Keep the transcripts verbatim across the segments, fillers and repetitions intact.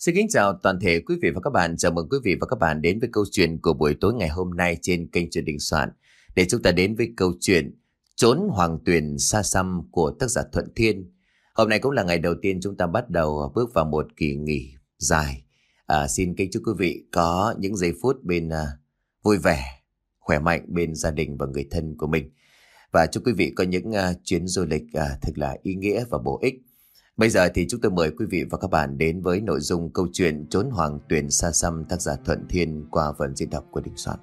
Xin kính chào toàn thể quý vị và các bạn. Chào mừng quý vị và các bạn đến với câu chuyện của buổi tối ngày hôm nay trên kênh Truyện Đình Soạn. Để chúng ta đến với câu chuyện Trốn Hoàng Tuyền Xa Xăm của tác giả Thuận Thiên. Hôm nay cũng là ngày đầu tiên chúng ta bắt đầu bước vào một kỳ nghỉ dài. À, xin kính chúc quý vị có những giây phút bên uh, vui vẻ, khỏe mạnh bên gia đình và người thân của mình. Và chúc quý vị có những uh, chuyến du lịch uh, thật là ý nghĩa và bổ ích. Bây giờ thì chúng tôi mời quý vị và các bạn đến với nội dung câu chuyện Trốn Hoàng Tuyền Xa Xăm tác giả Thuận Thiên qua phần diễn đọc của Đình Soạn.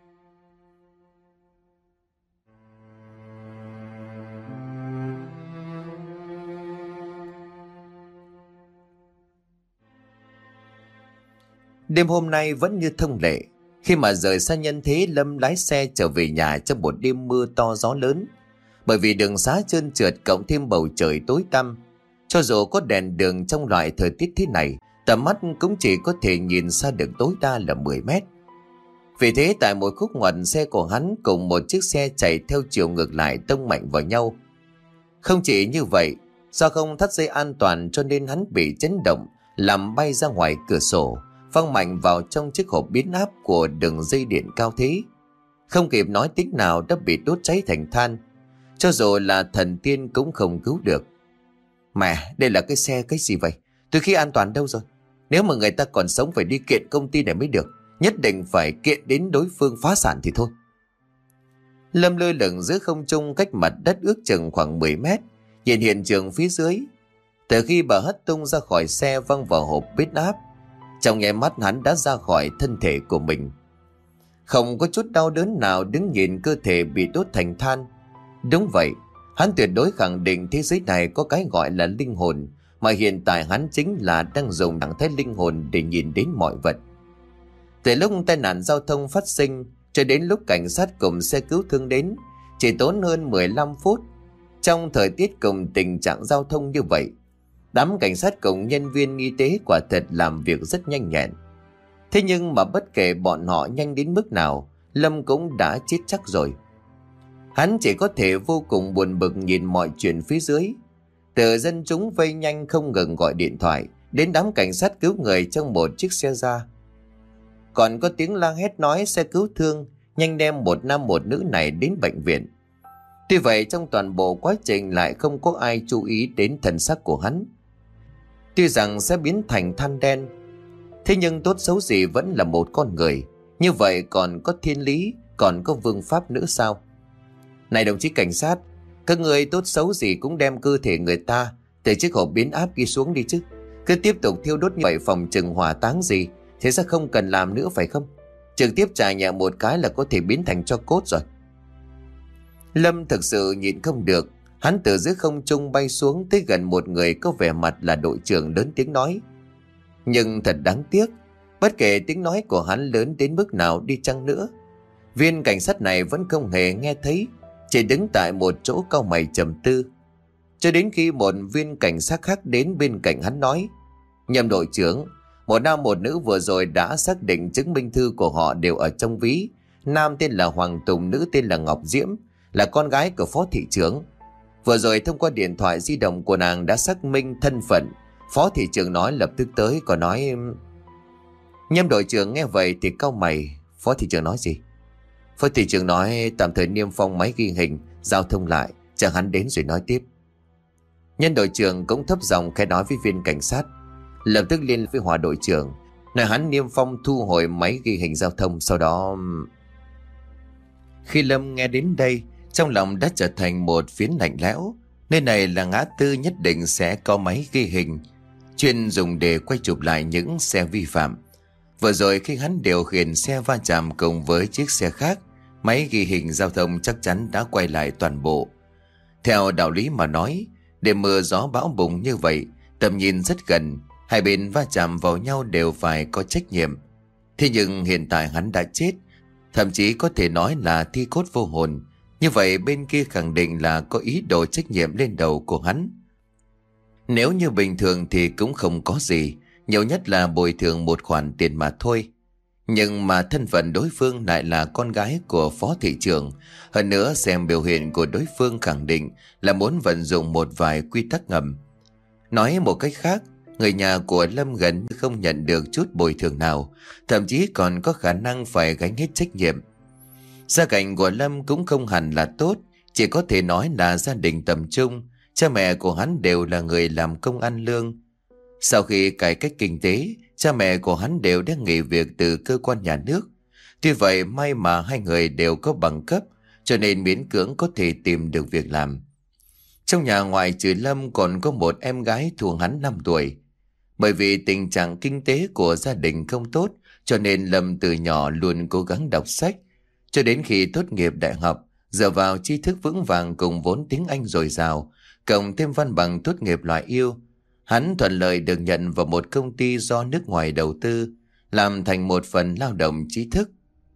Đêm hôm nay vẫn như thông lệ. Khi mà rời xa nhân thế, Lâm lái xe trở về nhà trong một đêm mưa to gió lớn. Bởi vì đường xá trơn trượt cộng thêm bầu trời tối tăm, cho dù có đèn đường trong loại thời tiết thế này, tầm mắt cũng chỉ có thể nhìn xa được tối đa là mười mét. Vì thế tại một khúc ngoặt, xe của hắn cùng một chiếc xe chạy theo chiều ngược lại tông mạnh vào nhau. Không chỉ như vậy, do không thắt dây an toàn cho nên hắn bị chấn động, làm bay ra ngoài cửa sổ, văng mạnh vào trong chiếc hộp biến áp của đường dây điện cao thế. Không kịp nói tiếng nào đã bị đốt cháy thành than. Cho dù là thần tiên cũng không cứu được. Mẹ, đây là cái xe cái gì vậy? Từ khi an toàn đâu rồi? Nếu mà người ta còn sống phải đi kiện công ty này mới được. Nhất định phải kiện đến đối phương phá sản thì thôi. Lâm lơ lửng giữa không trung cách mặt đất ước chừng khoảng mười mét, nhìn hiện trường phía dưới. Từ khi bà hất tung ra khỏi xe văng vào hộp biến áp, trong nháy mắt hắn đã ra khỏi thân thể của mình. Không có chút đau đớn nào đứng nhìn cơ thể bị đốt thành than. Đúng vậy, hắn tuyệt đối khẳng định thế giới này có cái gọi là linh hồn, mà hiện tại hắn chính là đang dùng trạng thái linh hồn để nhìn đến mọi vật. Từ lúc tai nạn giao thông phát sinh cho đến lúc cảnh sát cùng xe cứu thương đến, chỉ tốn hơn mười lăm phút. Trong thời tiết cùng tình trạng giao thông như vậy, đám cảnh sát cùng nhân viên y tế quả thật làm việc rất nhanh nhẹn. Thế nhưng mà bất kể bọn họ nhanh đến mức nào, Lâm cũng đã chết chắc rồi. Hắn chỉ có thể vô cùng buồn bực nhìn mọi chuyện phía dưới. Từ dân chúng vây nhanh không ngừng gọi điện thoại đến đám cảnh sát cứu người trong một chiếc xe ra. Còn có tiếng la hét nói xe cứu thương nhanh đem một nam một nữ này đến bệnh viện. Tuy vậy trong toàn bộ quá trình lại không có ai chú ý đến thân xác của hắn. Tuy rằng sẽ biến thành than đen, thế nhưng tốt xấu gì vẫn là một con người. Như vậy còn có thiên lý, còn có vương pháp nữa sao? Này đồng chí cảnh sát, các người tốt xấu gì cũng đem cơ thể người ta từ chiếc hộp biến áp ghi xuống đi chứ. Cứ tiếp tục thiêu đốt như vậy phòng chừng hỏa táng gì, thế sẽ không cần làm nữa phải không? Trực tiếp chà nhẹ một cái là có thể biến thành tro cốt rồi. Lâm thực sự nhịn không được. Hắn từ giữa không trung bay xuống tới gần một người có vẻ mặt là đội trưởng, lớn tiếng nói. Nhưng thật đáng tiếc, bất kể tiếng nói của hắn lớn đến mức nào đi chăng nữa, viên cảnh sát này vẫn không hề nghe thấy, chỉ đứng tại một chỗ cau mày trầm tư. Cho đến khi một viên cảnh sát khác đến bên cạnh hắn nói: Nhâm đội trưởng, một nam một nữ vừa rồi đã xác định chứng minh thư của họ đều ở trong ví. Nam tên là Hoàng Tùng, nữ tên là Ngọc Diễm, là con gái của phó thị trưởng. Vừa rồi thông qua điện thoại di động của nàng đã xác minh thân phận. Phó thị trưởng nói lập tức tới, còn nói... Nhâm đội trưởng nghe vậy thì cau mày. Phó thị trưởng nói gì? Phó thị trưởng nói tạm thời niêm phong máy ghi hình, giao thông lại, chờ hắn đến rồi nói tiếp. Nhân đội trưởng cũng thấp giọng khẽ nói với viên cảnh sát, lập tức liên với Hòa đội trưởng, nói hắn niêm phong thu hồi máy ghi hình giao thông. Sau đó... Khi Lâm nghe đến đây, trong lòng đã trở thành một phiến lạnh lẽo. Nơi này là ngã tư nhất định sẽ có máy ghi hình chuyên dùng để quay chụp lại những xe vi phạm. Vừa rồi khi hắn điều khiển xe va chạm cùng với chiếc xe khác, máy ghi hình giao thông chắc chắn đã quay lại toàn bộ. Theo đạo lý mà nói, để mưa gió bão bùng như vậy, tầm nhìn rất gần, hai bên va chạm vào nhau đều phải có trách nhiệm. Thế nhưng hiện tại hắn đã chết, thậm chí có thể nói là thi cốt vô hồn. Như vậy bên kia khẳng định là có ý đồ trách nhiệm lên đầu của hắn. Nếu như bình thường thì cũng không có gì, nhiều nhất là bồi thường một khoản tiền mà thôi. Nhưng mà thân phận đối phương lại là con gái của phó thị trưởng. Hơn nữa xem biểu hiện của đối phương khẳng định là muốn vận dụng một vài quy tắc ngầm. Nói một cách khác, Người nhà của Lâm gần như không nhận được chút bồi thường nào, thậm chí còn có khả năng phải gánh hết trách nhiệm. Gia cảnh của Lâm cũng không hẳn là tốt, chỉ có thể nói là gia đình tầm trung. Cha mẹ của hắn đều là người làm công ăn lương. Sau khi cải cách kinh tế, cha mẹ của hắn đều đã nghỉ việc từ cơ quan nhà nước. Tuy vậy may mà hai người đều có bằng cấp, cho nên miễn cưỡng có thể tìm được việc làm. Trong nhà ngoài trừ Lâm còn có một em gái thua hắn năm tuổi. Bởi vì tình trạng kinh tế của gia đình không tốt, cho nên Lâm từ nhỏ luôn cố gắng đọc sách. Cho đến khi tốt nghiệp đại học, dựa vào tri thức vững vàng cùng vốn tiếng Anh dồi dào, cộng thêm văn bằng tốt nghiệp loại yêu, hắn thuận lợi được nhận vào một công ty do nước ngoài đầu tư, làm thành một phần lao động trí thức.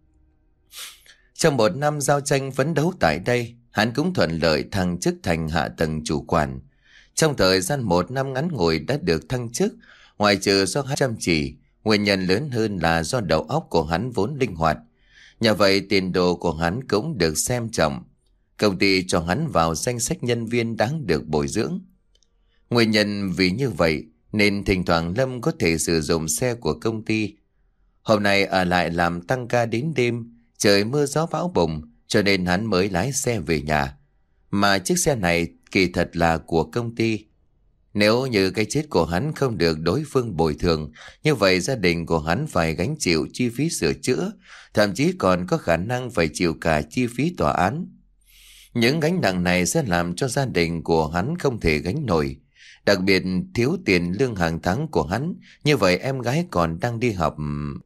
Trong một năm giao tranh phấn đấu tại đây, hắn cũng thuận lợi thăng chức thành hạ tầng chủ quản. Trong thời gian một năm ngắn ngủi đã được thăng chức, ngoài trừ do hắn chăm chỉ, nguyên nhân lớn hơn là do đầu óc của hắn vốn linh hoạt. Nhờ vậy tiền đồ của hắn cũng được xem trọng. Công ty cho hắn vào danh sách nhân viên đáng được bồi dưỡng. Nguyên nhân vì như vậy nên thỉnh thoảng Lâm có thể sử dụng xe của công ty. Hôm nay ở lại làm tăng ca đến đêm, trời mưa gió bão bùng, cho nên hắn mới lái xe về nhà. Mà chiếc xe này kỳ thật là của công ty. Nếu như cái chết của hắn không được đối phương bồi thường, như vậy gia đình của hắn phải gánh chịu chi phí sửa chữa, thậm chí còn có khả năng phải chịu cả chi phí tòa án. Những gánh nặng này sẽ làm cho gia đình của hắn không thể gánh nổi. Đặc biệt thiếu tiền lương hàng tháng của hắn, như vậy em gái còn đang đi học.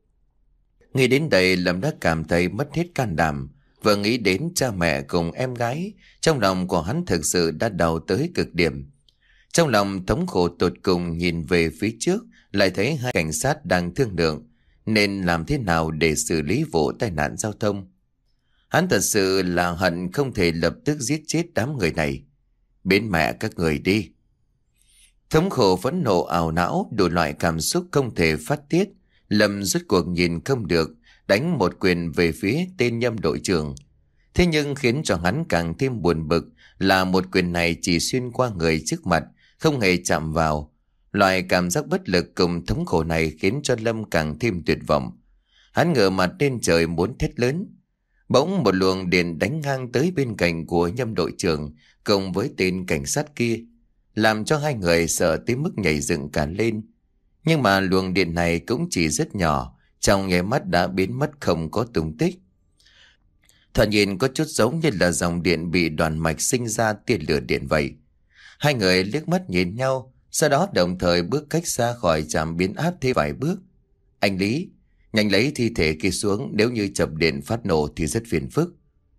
Nghĩ đến đây Lâm đã cảm thấy mất hết can đảm. Vừa nghĩ đến cha mẹ cùng em gái, trong lòng của hắn thực sự đã đau tới cực điểm. Trong lòng thống khổ tột cùng nhìn về phía trước, lại thấy hai cảnh sát đang thương lượng nên làm thế nào để xử lý vụ tai nạn giao thông. Hắn thật sự là hận không thể lập tức giết chết đám người này. Biến mẹ các người đi. Thống khổ phẫn nộ ảo não, đủ loại cảm xúc không thể phát tiết. Lâm rốt cuộc nhìn không được, đánh một quyền về phía tên Nhâm đội trưởng. Thế nhưng khiến cho hắn càng thêm buồn bực là một quyền này chỉ xuyên qua người trước mặt, không hề chạm vào. Loại cảm giác bất lực cùng thống khổ này khiến cho Lâm càng thêm tuyệt vọng. Hắn ngửa mặt lên trời muốn thét lớn. Bỗng một luồng điện đánh ngang tới bên cạnh của Nhâm đội trưởng cùng với tên cảnh sát kia, làm cho hai người sợ tới mức nhảy dựng cả lên. Nhưng mà luồng điện này cũng chỉ rất nhỏ, trong nháy mắt đã biến mất không có tung tích. Thoạt nhìn có chút giống như là dòng điện bị đoàn mạch sinh ra tia lửa điện vậy. Hai người liếc mắt nhìn nhau, sau đó đồng thời bước cách xa khỏi trạm biến áp thế vài bước. Anh Lý, nhanh lấy thi thể kia xuống, nếu như chập điện phát nổ thì rất phiền phức.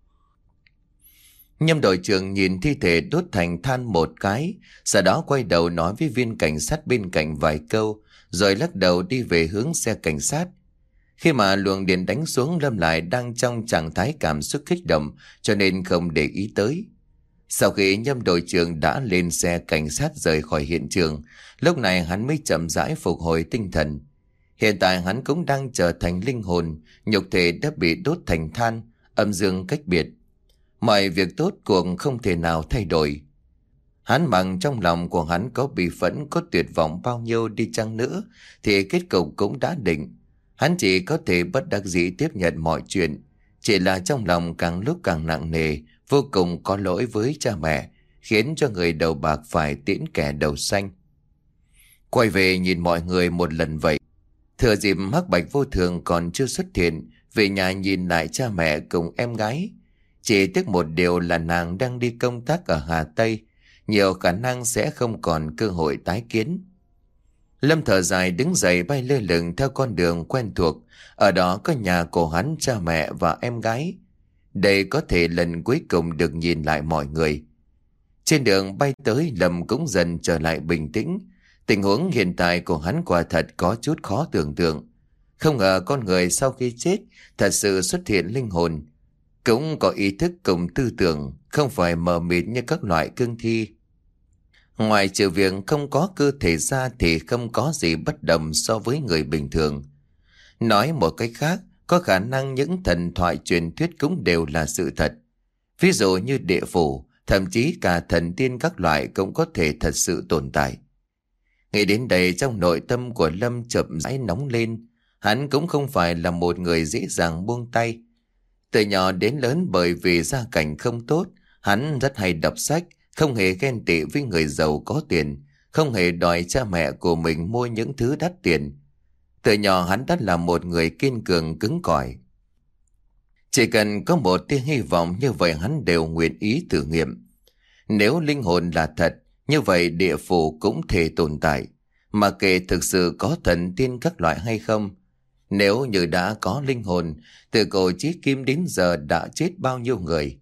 Nhâm đội trưởng nhìn thi thể đốt thành than một cái, sau đó quay đầu nói với viên cảnh sát bên cạnh vài câu, rồi lắc đầu đi về hướng xe cảnh sát. Khi mà luồng điện đánh xuống, Lâm lại đang trong trạng thái cảm xúc kích động, cho nên không để ý tới. Sau khi Nhâm đội trưởng đã lên xe cảnh sát rời khỏi hiện trường, lúc này hắn mới chậm rãi phục hồi tinh thần. Hiện tại hắn cũng đang trở thành linh hồn, nhục thể đã bị đốt thành than, âm dương cách biệt. Mọi việc tốt cuộc không thể nào thay đổi. Hắn bằng trong lòng của hắn có bi phẫn, có tuyệt vọng bao nhiêu đi chăng nữa, thì kết cục cũng đã định. Hắn chỉ có thể bất đắc dĩ tiếp nhận mọi chuyện. Chỉ là trong lòng càng lúc càng nặng nề, vô cùng có lỗi với cha mẹ, khiến cho người đầu bạc phải tiễn kẻ đầu xanh. Quay về nhìn mọi người một lần vậy. Thừa dịp Hắc Bạch Vô Thường còn chưa xuất hiện, về nhà nhìn lại cha mẹ cùng em gái. Chỉ tiếc một điều là nàng đang đi công tác ở Hà Tây, nhiều khả năng sẽ không còn cơ hội tái kiến. Lâm thở dài đứng dậy bay lơ lửng theo con đường quen thuộc. Ở đó có nhà của hắn, cha mẹ và em gái. Đây có thể lần cuối cùng được nhìn lại mọi người. Trên đường bay tới, Lâm cũng dần trở lại bình tĩnh. Tình huống hiện tại của hắn quả thật có chút khó tưởng tượng. Không ngờ con người sau khi chết thật sự xuất hiện linh hồn, cũng có ý thức cùng tư tưởng, không phải mờ mịt như các loại cương thi. Ngoài trừ việc không có cơ thể ra thì không có gì bất đồng so với người bình thường. Nói một cách khác, có khả năng những thần thoại truyền thuyết cũng đều là sự thật. Ví dụ như địa phủ, thậm chí cả thần tiên các loại cũng có thể thật sự tồn tại. Nghĩ đến đây trong nội tâm của Lâm chợt rãi nóng lên. Hắn cũng không phải là một người dễ dàng buông tay. Từ nhỏ đến lớn bởi vì gia cảnh không tốt, hắn rất hay đọc sách, không hề ghen tị với người giàu có tiền, không hề đòi cha mẹ của mình mua những thứ đắt tiền. Từ nhỏ hắn đã là một người kiên cường cứng cỏi. Chỉ cần có một tia hy vọng như vậy hắn đều nguyện ý thử nghiệm. Nếu linh hồn là thật, như vậy địa phủ cũng thể tồn tại, mà kể thực sự có thần tiên các loại hay không. Nếu như đã có linh hồn, từ cổ chí kim đến giờ đã chết bao nhiêu người.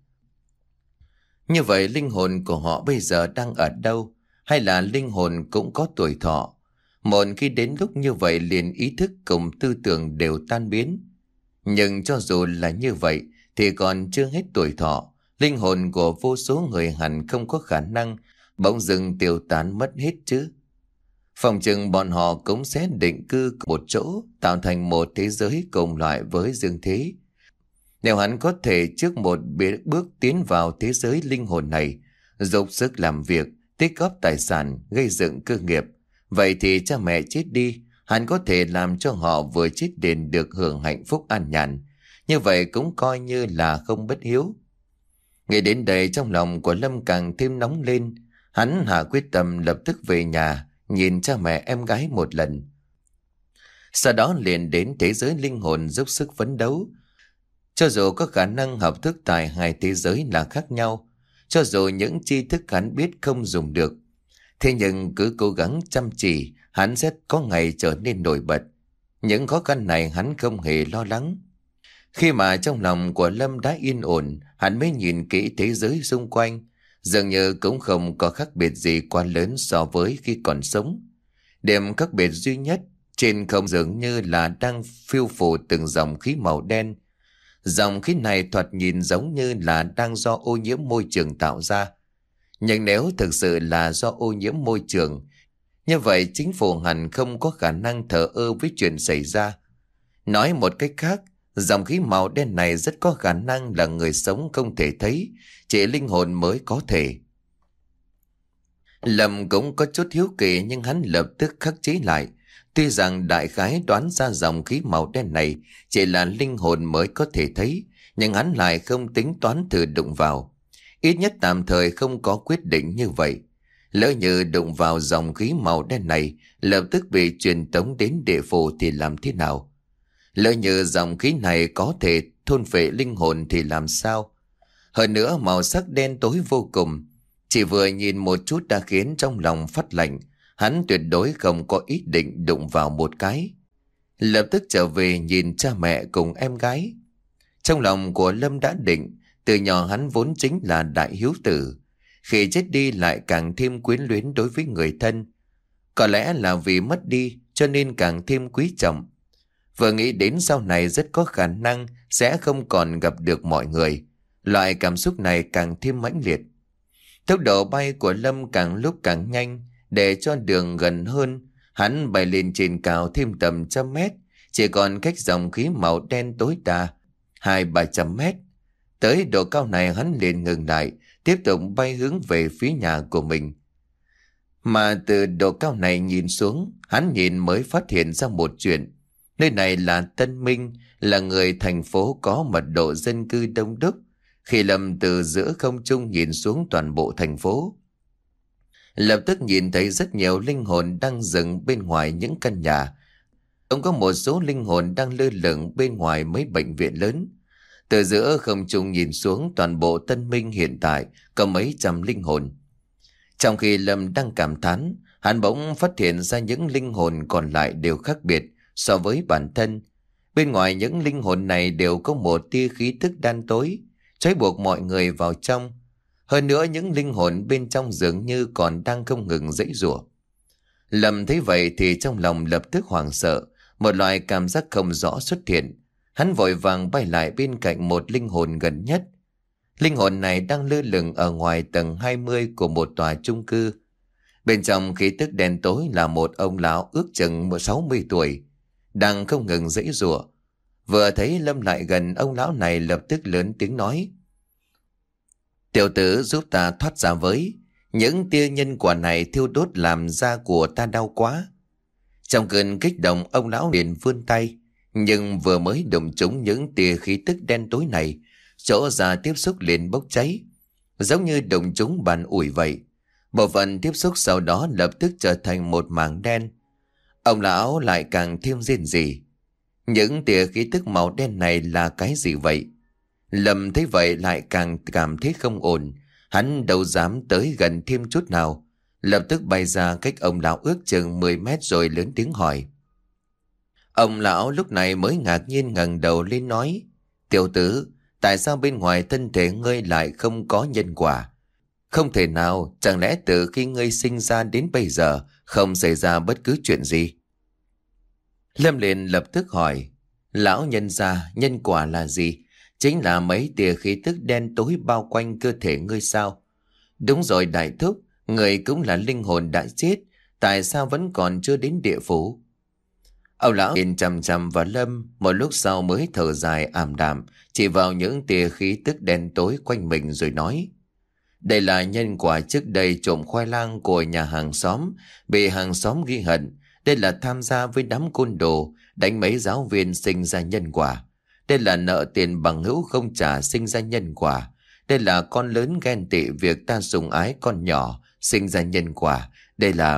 Như vậy linh hồn của họ bây giờ đang ở đâu? Hay là linh hồn cũng có tuổi thọ? Một khi đến lúc như vậy liền ý thức cùng tư tưởng đều tan biến. Nhưng cho dù là như vậy thì còn chưa hết tuổi thọ, linh hồn của vô số người hẳn không có khả năng bỗng dưng tiêu tán mất hết chứ. Phòng chừng bọn họ cũng sẽ định cư một chỗ, tạo thành một thế giới cùng loại với dương thế. Nếu hắn có thể trước một bước tiến vào thế giới linh hồn này, dốc sức làm việc, tích góp tài sản, gây dựng cơ nghiệp, vậy thì cha mẹ chết đi, hắn có thể làm cho họ vừa chết đền được hưởng hạnh phúc an nhàn. Như vậy cũng coi như là không bất hiếu. Nghĩ đến đây trong lòng của Lâm càng thêm nóng lên. Hắn hạ quyết tâm lập tức về nhà, nhìn cha mẹ em gái một lần. Sau đó liền đến thế giới linh hồn dốc sức phấn đấu. Cho dù có khả năng hợp thức tại hai thế giới là khác nhau, cho dù những tri thức hắn biết không dùng được, thế nhưng cứ cố gắng chăm chỉ, hắn sẽ có ngày trở nên nổi bật. Những khó khăn này hắn không hề lo lắng. Khi mà trong lòng của Lâm đã yên ổn, hắn mới nhìn kỹ thế giới xung quanh, dường như cũng không có khác biệt gì quá lớn so với khi còn sống. Điểm khác biệt duy nhất, trên không dường như là đang phiêu phù từng dòng khí màu đen. Dòng khí này thoạt nhìn giống như là đang do ô nhiễm môi trường tạo ra. Nhưng nếu thực sự là do ô nhiễm môi trường, như vậy chính phủ hẳn không có khả năng thờ ơ với chuyện xảy ra. Nói một cách khác, dòng khí màu đen này rất có khả năng là người sống không thể thấy, chỉ linh hồn mới có thể. Lâm cũng có chút hiếu kỳ nhưng hắn lập tức khắc chế lại. Tuy rằng đại khái đoán ra dòng khí màu đen này chỉ là linh hồn mới có thể thấy, nhưng hắn lại không tính toán thử đụng vào. Ít nhất tạm thời không có quyết định như vậy. Lỡ như đụng vào dòng khí màu đen này, lập tức bị truyền tống đến địa phủ thì làm thế nào? Lỡ như dòng khí này có thể thôn phệ linh hồn thì làm sao? Hơn nữa màu sắc đen tối vô cùng, chỉ vừa nhìn một chút đã khiến trong lòng phát lạnh. Hắn tuyệt đối không có ý định đụng vào một cái. Lập tức trở về nhìn cha mẹ cùng em gái. Trong lòng của Lâm đã định, từ nhỏ hắn vốn chính là đại hiếu tử. Khi chết đi lại càng thêm quyến luyến đối với người thân. Có lẽ là vì mất đi cho nên càng thêm quý trọng. Vừa nghĩ đến sau này rất có khả năng sẽ không còn gặp được mọi người. Loại cảm xúc này càng thêm mãnh liệt. Tốc độ bay của Lâm càng lúc càng nhanh. Để cho đường gần hơn, hắn bay lên trên cao thêm tầm trăm mét, chỉ còn cách dòng khí màu đen tối đa hai ba trăm mét. Tới độ cao này hắn liền ngừng lại, tiếp tục bay hướng về phía nhà của mình. Mà từ độ cao này nhìn xuống, hắn nhìn mới phát hiện ra một chuyện. Nơi này là Tân Minh, là người thành phố có mật độ dân cư đông đúc. Khi Lâm từ giữa không trung nhìn xuống toàn bộ thành phố, lập tức nhìn thấy rất nhiều linh hồn đang dừng bên ngoài những căn nhà. Cũng có một số linh hồn đang lơ lửng bên ngoài mấy bệnh viện lớn. Từ giữa không trung nhìn xuống toàn bộ Tân Minh hiện tại có mấy trăm linh hồn. Trong khi Lâm đang cảm thán, hắn bỗng phát hiện ra những linh hồn còn lại đều khác biệt so với bản thân. Bên ngoài những linh hồn này đều có một tia khí tức đen tối, trói buộc mọi người vào trong. Hơn nữa những linh hồn bên trong dường như còn đang không ngừng giãy giụa. Lâm thấy vậy thì trong lòng lập tức hoảng sợ, một loại cảm giác không rõ xuất hiện. Hắn vội vàng bay lại bên cạnh một linh hồn gần nhất. Linh hồn này đang lơ lửng ở ngoài tầng hai mươi của một tòa chung cư. Bên trong khí tức đen tối là một ông lão ước chừng sáu mươi tuổi, đang không ngừng giãy giụa. Vừa thấy Lâm lại gần, ông lão này lập tức lớn tiếng nói: "Tiểu tử giúp ta thoát ra với, Những tia nhân quả này thiêu đốt làm da của ta đau quá. Trong cơn kích động, ông lão liền vươn tay, nhưng vừa mới đụng trúng những tia khí tức đen tối này, chỗ da tiếp xúc liền bốc cháy, giống như đụng trúng bàn ủi vậy. Bộ phận tiếp xúc sau đó lập tức trở thành một mảng đen. Ông lão lại càng thêm rên rỉ. Những tia khí tức màu đen này là cái gì vậy? Lâm thấy vậy lại càng cảm thấy không ổn. Hắn đâu dám tới gần thêm chút nào, lập tức bay ra cách ông lão ước chừng mười mét rồi lớn tiếng hỏi. Ông lão lúc này mới ngạc nhiên ngẩng đầu lên nói: Tiểu tử, tại sao bên ngoài thân thể ngươi lại không có nhân quả? Không thể nào, chẳng lẽ từ khi ngươi sinh ra đến bây giờ không xảy ra bất cứ chuyện gì? Lâm liền lập tức hỏi: Lão nhân gia, nhân quả là gì? Chính là mấy tia khí tức đen tối bao quanh cơ thể ngươi sao? Đúng rồi đại thúc, người cũng là linh hồn đã chết, tại sao vẫn còn chưa đến địa phủ? Ông lão nhìn chằm chằm vào Lâm, một lúc sau mới thở dài ảm đạm, chỉ vào những tia khí tức đen tối quanh mình rồi nói: Đây là nhân quả trước đây trộm khoai lang của nhà hàng xóm, bị hàng xóm ghi hận. Đây là tham gia với đám côn đồ, đánh mấy giáo viên sinh ra nhân quả. Đây là nợ tiền bằng hữu không trả sinh ra nhân quả. Đây là con lớn ghen tị việc ta sủng ái con nhỏ sinh ra nhân quả. Đây là...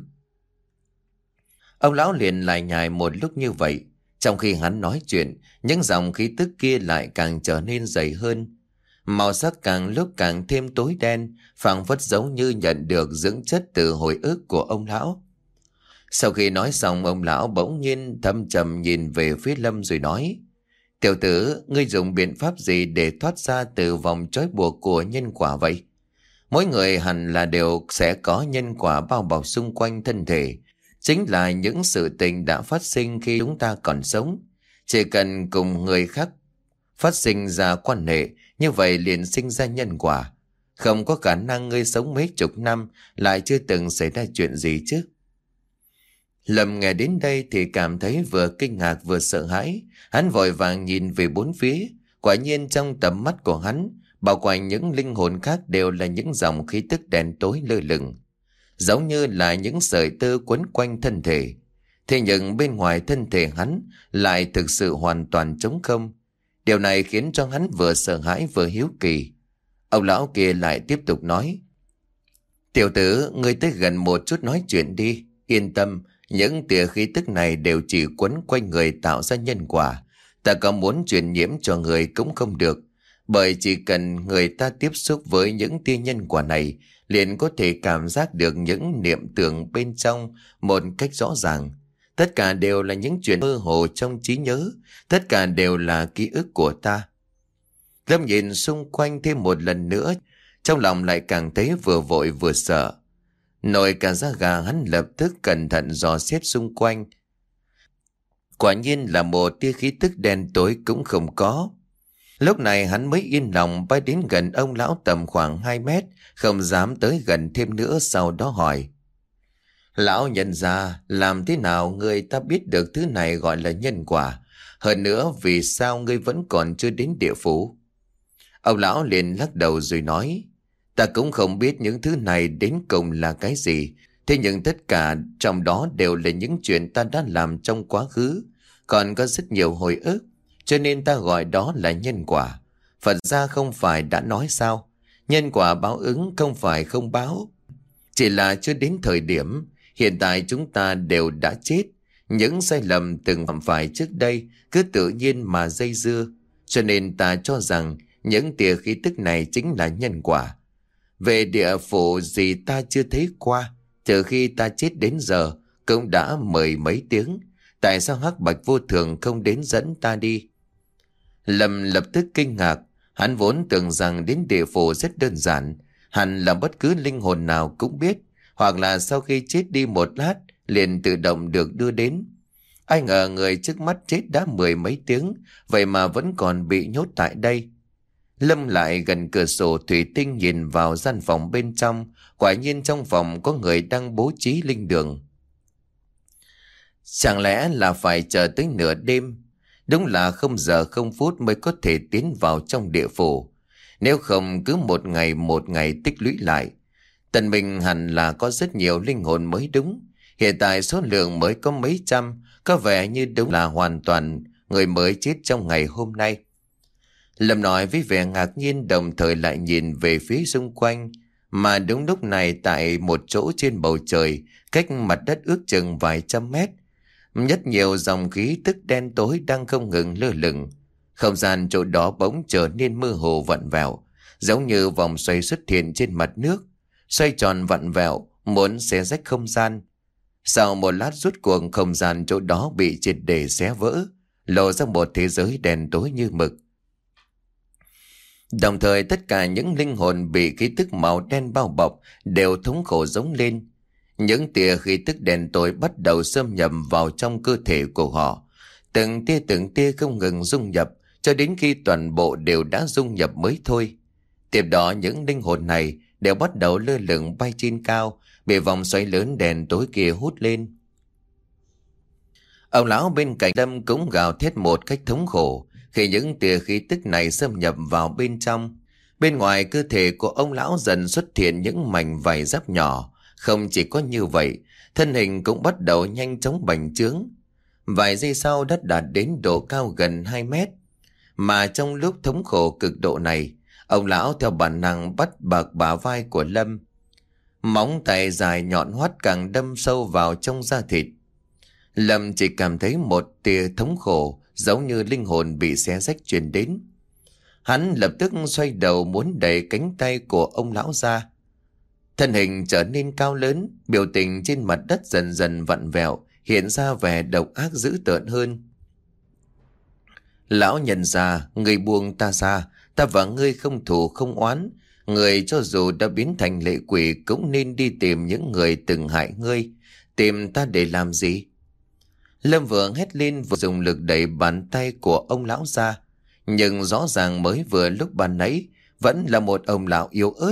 Ông lão liền lại nhài một lúc như vậy. Trong khi hắn nói chuyện, những dòng khí tức kia lại càng trở nên dày hơn. Màu sắc càng lúc càng thêm tối đen, phảng phất giống như nhận được dưỡng chất từ hồi ức của ông lão. Sau khi nói xong, ông lão bỗng nhiên thâm trầm nhìn về phía Lâm rồi nói: Tiểu tử, ngươi dùng biện pháp gì để thoát ra từ vòng trói buộc của nhân quả vậy? Mỗi người hẳn là đều sẽ có nhân quả bao bọc xung quanh thân thể. Chính là những sự tình đã phát sinh khi chúng ta còn sống. Chỉ cần cùng người khác phát sinh ra quan hệ, như vậy liền sinh ra nhân quả. Không có khả năng ngươi sống mấy chục năm lại chưa từng xảy ra chuyện gì chứ. Lâm nghe đến đây thì cảm thấy vừa kinh ngạc vừa sợ hãi. Hắn vội vàng nhìn về bốn phía. Quả nhiên trong tầm mắt của hắn, bao quanh những linh hồn khác đều là những dòng khí tức đen tối lơ lửng, giống như là những sợi tơ quấn quanh thân thể. Thế nhưng bên ngoài thân thể hắn lại thực sự hoàn toàn trống không. Điều này khiến cho hắn vừa sợ hãi vừa hiếu kỳ. Ông lão kia lại tiếp tục nói: Tiểu tử, ngươi tới gần một chút nói chuyện đi. Yên tâm, những tia khí tức này đều chỉ quấn quanh người tạo ra nhân quả. Ta có muốn truyền nhiễm cho người cũng không được, bởi chỉ cần người ta tiếp xúc với những tia nhân quả này liền có thể cảm giác được những niệm tưởng bên trong một cách rõ ràng. Tất cả đều là những chuyện mơ hồ trong trí nhớ, tất cả đều là ký ức của ta. Lâm nhìn xung quanh thêm một lần nữa, trong lòng lại càng thấy vừa vội vừa sợ. Nổi cả da gà, hắn lập tức cẩn thận dò xét xung quanh. Quả nhiên là một tia khí tức đen tối cũng không có. Lúc này hắn mới yên lòng bay đến gần ông lão tầm khoảng hai mét, không dám tới gần thêm nữa, sau đó hỏi: Lão nhân gia, làm thế nào người ta biết được thứ này gọi là nhân quả? Hơn nữa, vì sao ngươi vẫn còn chưa đến địa phủ? Ông lão liền lắc đầu rồi nói: Ta cũng không biết những thứ này đến cùng là cái gì. Thế nhưng tất cả trong đó đều là những chuyện ta đã làm trong quá khứ, còn có rất nhiều hồi ức, cho nên ta gọi đó là nhân quả. Phật gia không phải đã nói sao? Nhân quả báo ứng không phải không báo, chỉ là chưa đến thời điểm. Hiện tại chúng ta đều đã chết. Những sai lầm từng phạm phải trước đây cứ tự nhiên mà dây dưa, cho nên ta cho rằng những tia khí tức này chính là nhân quả. Về địa phủ gì ta chưa thấy qua, từ khi ta chết đến giờ cũng đã mười mấy tiếng. Tại sao Hắc Bạch Vô Thường không đến dẫn ta đi? Lâm lập tức kinh ngạc. Hắn vốn tưởng rằng đến địa phủ rất đơn giản, hẳn là bất cứ linh hồn nào cũng biết, hoặc là sau khi chết đi một lát liền tự động được đưa đến. Ai ngờ người trước mắt chết đã mười mấy tiếng, vậy mà vẫn còn bị nhốt tại đây. Lâm lại gần cửa sổ thủy tinh nhìn vào gian phòng bên trong. Quả nhiên trong phòng có người đang bố trí linh đường. Chẳng lẽ là phải chờ tới nửa đêm? Đúng là không giờ không phút mới có thể tiến vào trong địa phủ. Nếu không cứ một ngày một ngày tích lũy lại, Tần mình hẳn là có rất nhiều linh hồn mới đúng. Hiện tại số lượng mới có mấy trăm, có vẻ như đúng là hoàn toàn người mới chết trong ngày hôm nay. Lâm nói với vẻ ngạc nhiên, đồng thời lại nhìn về phía xung quanh. Mà đúng lúc này, tại một chỗ trên bầu trời, cách mặt đất ước chừng vài trăm mét, rất nhiều dòng khí tức đen tối đang không ngừng lơ lửng. Không gian chỗ đó bỗng trở nên mơ hồ vặn vẹo, giống như vòng xoay xuất hiện trên mặt nước, xoay tròn vặn vẹo, muốn xé rách không gian. Sau một lát rút cuộc, không gian chỗ đó bị triệt để xé vỡ, lộ ra một thế giới đen tối như mực. Đồng thời tất cả những linh hồn bị khí tức màu đen bao bọc đều thống khổ rống lên. Những tia khí tức đen tối bắt đầu xâm nhập vào trong cơ thể của họ. Từng tia từng tia không ngừng dung nhập, cho đến khi toàn bộ đều đã dung nhập mới thôi. Tiếp đó những linh hồn này đều bắt đầu lơ lửng bay trên cao, bị vòng xoáy lớn đen tối kia hút lên. Ông lão bên cạnh Lâm cũng gào thét một cách thống khổ khi những tia khí tức này xâm nhập vào bên trong. Bên ngoài cơ thể của ông lão dần xuất hiện những mảnh vảy giáp nhỏ. Không chỉ có như vậy, thân hình cũng bắt đầu nhanh chóng bành trướng. Vài giây sau đã đạt đến độ cao gần hai mét. Mà trong lúc thống khổ cực độ này, ông lão theo bản năng bắt bạc bả vai của Lâm. Móng tay dài nhọn hoắt càng đâm sâu vào trong da thịt. Lâm chỉ cảm thấy một tia thống khổ, giống như linh hồn bị xé rách truyền đến. Hắn lập tức xoay đầu muốn đẩy cánh tay của ông lão ra. Thân hình trở nên cao lớn, biểu tình trên mặt đất dần dần vặn vẹo, hiện ra vẻ độc ác dữ tợn hơn. Lão nhận ra, người buông ta ra, ta và ngươi không thù không oán. Người cho dù đã biến thành lệ quỷ cũng nên đi tìm những người từng hại ngươi. Tìm ta để làm gì? Lâm vừa hét lên vừa dùng lực đẩy bàn tay của ông lão ra. Nhưng rõ ràng mới vừa lúc ban nãy vẫn là một ông lão yếu ớt.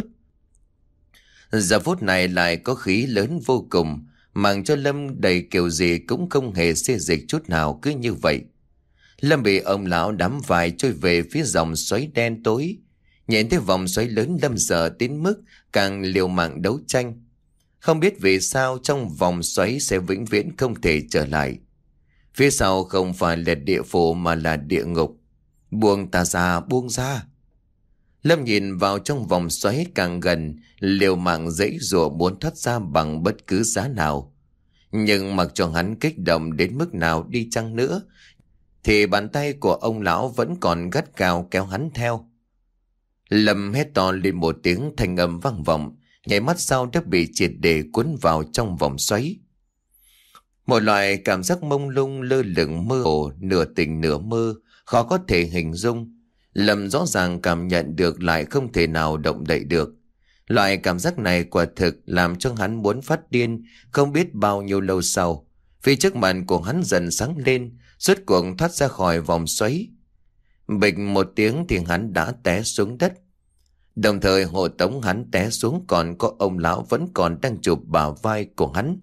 Giờ phút này lại có khí lớn vô cùng, mang cho Lâm đầy kiểu gì cũng không hề xê dịch chút nào, cứ như vậy. Lâm bị ông lão đắm vai trôi về phía dòng xoáy đen tối. Nhìn thấy vòng xoáy lớn, Lâm sợ đến mức càng liều mạng đấu tranh. Không biết vì sao trong vòng xoáy sẽ vĩnh viễn không thể trở lại. Phía sau không phải là địa phủ mà là địa ngục. Buông ta ra, buông ra. Lâm nhìn vào trong vòng xoáy càng gần, liều mạng giãy giụa muốn thoát ra bằng bất cứ giá nào. Nhưng mặc cho hắn kích động đến mức nào đi chăng nữa, thì bàn tay của ông lão vẫn còn gắt gao kéo hắn theo. Lâm hét to lên một tiếng, thanh âm vang vọng, nhảy mắt sau đã bị triệt để cuốn vào trong vòng xoáy. Một loại cảm giác mông lung lơ lửng mơ hồ, nửa tỉnh nửa mơ, khó có thể hình dung. Lâm rõ ràng cảm nhận được lại không thể nào động đậy được. Loại cảm giác này quả thực làm cho hắn muốn phát điên, không biết bao nhiêu lâu sau. Vì trước mặt của hắn dần sáng lên, rốt cuộc thoát ra khỏi vòng xoáy. Bịch một tiếng thì hắn đã té xuống đất. Đồng thời hộ tống hắn té xuống còn có ông lão vẫn còn đang chụp bả vai của hắn.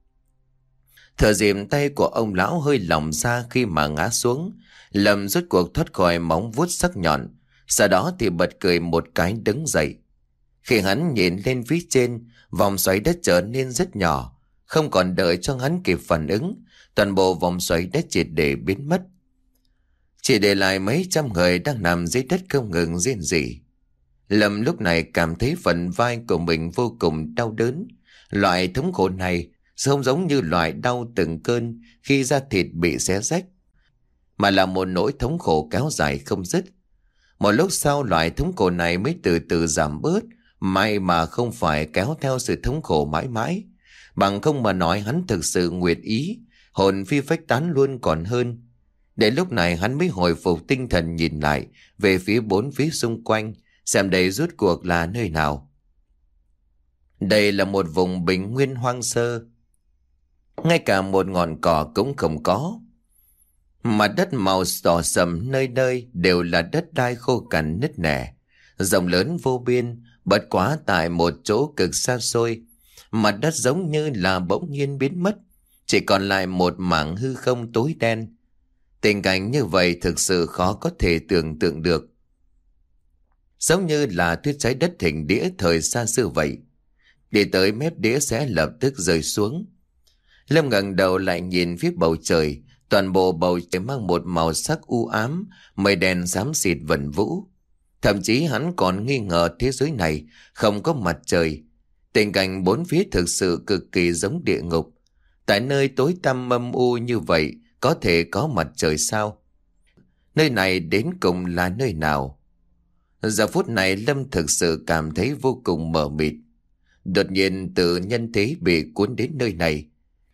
Thở dìm tay của ông lão hơi lỏng ra khi mà ngã xuống. Lâm rốt cuộc thoát khỏi móng vuốt sắc nhọn. Sau đó thì bật cười một cái đứng dậy. Khi hắn nhìn lên phía trên, vòng xoáy đất trở nên rất nhỏ. Không còn đợi cho hắn kịp phản ứng, toàn bộ vòng xoáy đất triệt để biến mất. Chỉ để lại mấy trăm người đang nằm dưới đất không ngừng rên rỉ. Lâm lúc này cảm thấy phần vai của mình vô cùng đau đớn. Loại thống khổ này không giống như loại đau từng cơn khi da thịt bị xé rách, mà là một nỗi thống khổ kéo dài không dứt. Một lúc sau loại thống khổ này mới từ từ giảm bớt, may mà không phải kéo theo sự thống khổ mãi mãi. Bằng không mà nói hắn thực sự nguyện ý, hồn phi phách tán luôn còn hơn. Để lúc này hắn mới hồi phục tinh thần nhìn lại về phía bốn phía xung quanh, xem đây rốt cuộc là nơi nào. Đây là một vùng bình nguyên hoang sơ. Ngay cả một ngọn cỏ cũng không có. Mặt đất màu đỏ sầm nơi nơi đều là đất đai khô cằn nứt nẻ, rộng lớn vô biên. Bất quá tại một chỗ cực xa xôi, mặt đất giống như là bỗng nhiên biến mất, chỉ còn lại một mảng hư không tối đen. Tình cảnh như vậy thực sự khó có thể tưởng tượng được. Giống như là thuyết trái đất hình đĩa thời xa xưa vậy. Đi tới mép đĩa sẽ lập tức rơi xuống. Lâm ngẩng đầu lại nhìn phía bầu trời. Toàn bộ bầu trời mang một màu sắc u ám, mây đen xám xịt vần vũ. Thậm chí hắn còn nghi ngờ thế giới này không có mặt trời. Tình cảnh bốn phía thực sự cực kỳ giống địa ngục. Tại nơi tối tăm âm u như vậy có thể có mặt trời sao? Nơi này đến cùng là nơi nào? Giờ phút này Lâm thực sự cảm thấy vô cùng mờ mịt. Đột nhiên tự nhân thế bị cuốn đến nơi này.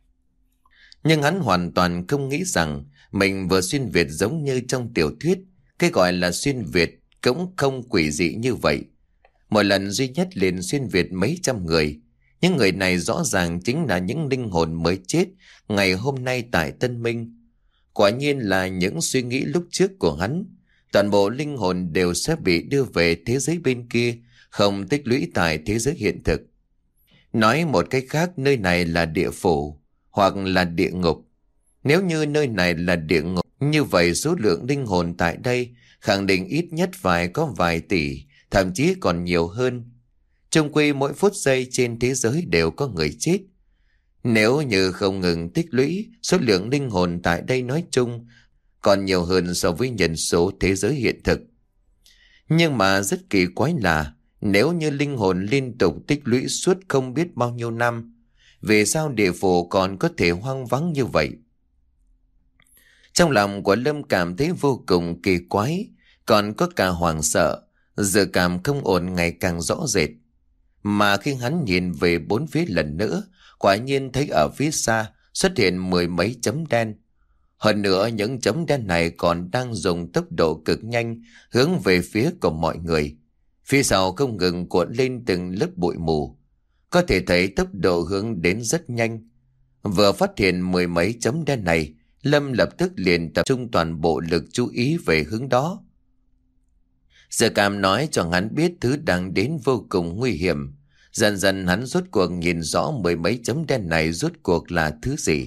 Nhưng hắn hoàn toàn không nghĩ rằng mình vừa xuyên Việt giống như trong tiểu thuyết. Cái gọi là xuyên Việt cũng không quỷ dị như vậy. Một lần duy nhất liền xuyên Việt mấy trăm người. Những người này rõ ràng chính là những linh hồn mới chết ngày hôm nay tại Tân Minh. Quả nhiên là những suy nghĩ lúc trước của hắn. Toàn bộ linh hồn đều sẽ bị đưa về thế giới bên kia, không tích lũy tại thế giới hiện thực. Nói một cách khác, nơi này là địa phủ hoặc là địa ngục. Nếu như nơi này là địa ngục, như vậy số lượng linh hồn tại đây khẳng định ít nhất phải có vài tỷ, thậm chí còn nhiều hơn. Trong quy mỗi phút giây trên thế giới đều có người chết. Nếu như không ngừng tích lũy, số lượng linh hồn tại đây nói chung còn nhiều hơn so với nhân số thế giới hiện thực. Nhưng mà rất kỳ quái là nếu như linh hồn liên tục tích lũy suốt không biết bao nhiêu năm, vì sao địa phủ còn có thể hoang vắng như vậy? Trong lòng của Lâm cảm thấy vô cùng kỳ quái, còn có cả hoảng sợ, dự cảm không ổn ngày càng rõ rệt. Mà khi hắn nhìn về bốn phía lần nữa, quả nhiên thấy ở phía xa xuất hiện mười mấy chấm đen. Hơn nữa những chấm đen này còn đang dùng tốc độ cực nhanh hướng về phía của mọi người. Phía sau không ngừng cuộn lên từng lớp bụi mù. Có thể thấy tốc độ hướng đến rất nhanh. Vừa phát hiện mười mấy chấm đen này, Lâm lập tức liền tập trung toàn bộ lực chú ý về hướng đó. Giờ cảm nói cho hắn biết thứ đang đến vô cùng nguy hiểm. Dần dần hắn rốt cuộc nhìn rõ mười mấy chấm đen này rốt cuộc là thứ gì.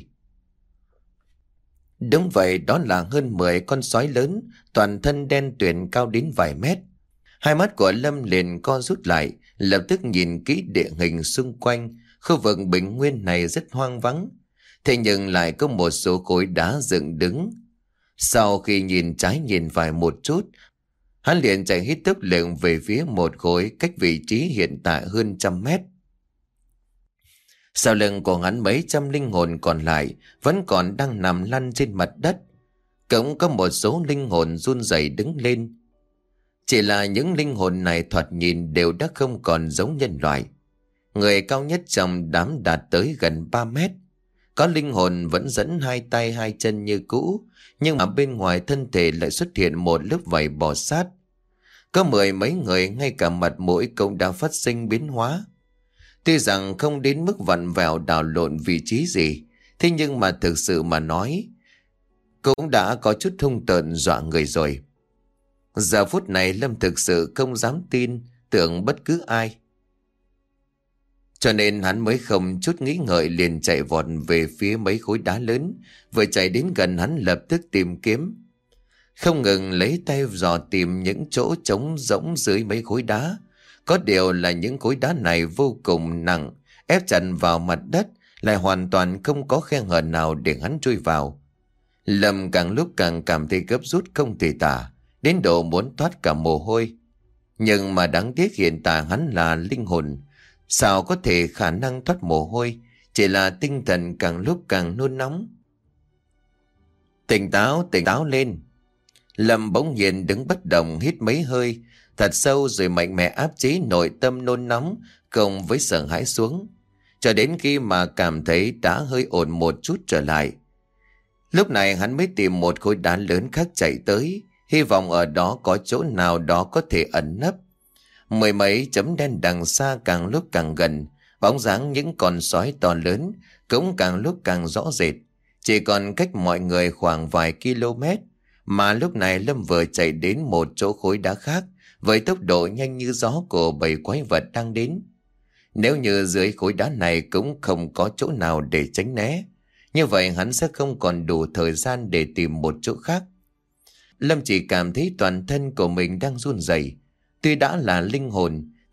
Đúng vậy, đó là hơn mười con sói lớn, toàn thân đen tuyền cao đến vài mét. Hai mắt của Lâm liền co rút lại, lập tức nhìn kỹ địa hình xung quanh. Khu vực bình nguyên này rất hoang vắng, thế nhưng lại có một số khối đá dựng đứng. Sau khi nhìn trái nhìn phải một chút, hắn liền chạy hít tốc lượng về phía một khối cách vị trí hiện tại hơn trăm mét. Sau lưng của hắn mấy trăm linh hồn còn lại vẫn còn đang nằm lăn trên mặt đất. Cũng có một số linh hồn run rẩy đứng lên. Chỉ là những linh hồn này thoạt nhìn đều đã không còn giống nhân loại. Người cao nhất trong đám đạt tới gần ba mét. Có linh hồn vẫn dẫn hai tay hai chân như cũ, nhưng mà bên ngoài thân thể lại xuất hiện một lớp vảy bò sát. Có mười mấy người ngay cả mặt mũi cũng đã phát sinh biến hóa. Tuy rằng không đến mức vặn vẹo đảo lộn vị trí gì, thế nhưng mà thực sự mà nói, cũng đã có chút hung tợn dọa người rồi. Giờ phút này Lâm thực sự không dám tin tưởng bất cứ ai. Cho nên hắn mới không chút nghĩ ngợi liền chạy vọt về phía mấy khối đá lớn. Vừa chạy đến gần hắn lập tức tìm kiếm. Không ngừng lấy tay dò tìm những chỗ trống rỗng dưới mấy khối đá. Có điều là những khối đá này vô cùng nặng, ép chặt vào mặt đất, lại hoàn toàn không có khe hở nào để hắn chui vào. Lâm càng lúc càng cảm thấy gấp rút không thể tả, đến độ muốn thoát cả mồ hôi. Nhưng mà đáng tiếc hiện tại hắn là linh hồn, sao có thể khả năng thoát mồ hôi, chỉ là tinh thần càng lúc càng nôn nóng. Tỉnh táo, tỉnh táo lên. Lâm bỗng nhiên đứng bất động, hít mấy hơi thật sâu rồi mạnh mẽ áp chế nội tâm nôn nóng cùng với sợ hãi xuống, cho đến khi mà cảm thấy đã hơi ổn một chút trở lại. Lúc này hắn mới tìm một khối đá lớn khác chạy tới, hy vọng ở đó có chỗ nào đó có thể ẩn nấp. Mười mấy chấm đen đằng xa càng lúc càng gần, bóng dáng những con sói to lớn cũng càng lúc càng rõ rệt, chỉ còn cách mọi người khoảng vài km. Mà lúc này Lâm vừa chạy đến một chỗ khối đá khác với tốc độ nhanh như gió của bầy quái vật đang đến. Nếu như dưới khối đá này cũng không có chỗ nào để tránh né, như vậy hắn sẽ không còn đủ thời gian để tìm một chỗ khác. Lâm chỉ cảm thấy toàn thân của mình đang run rẩy. Tuy đã là linh hồn,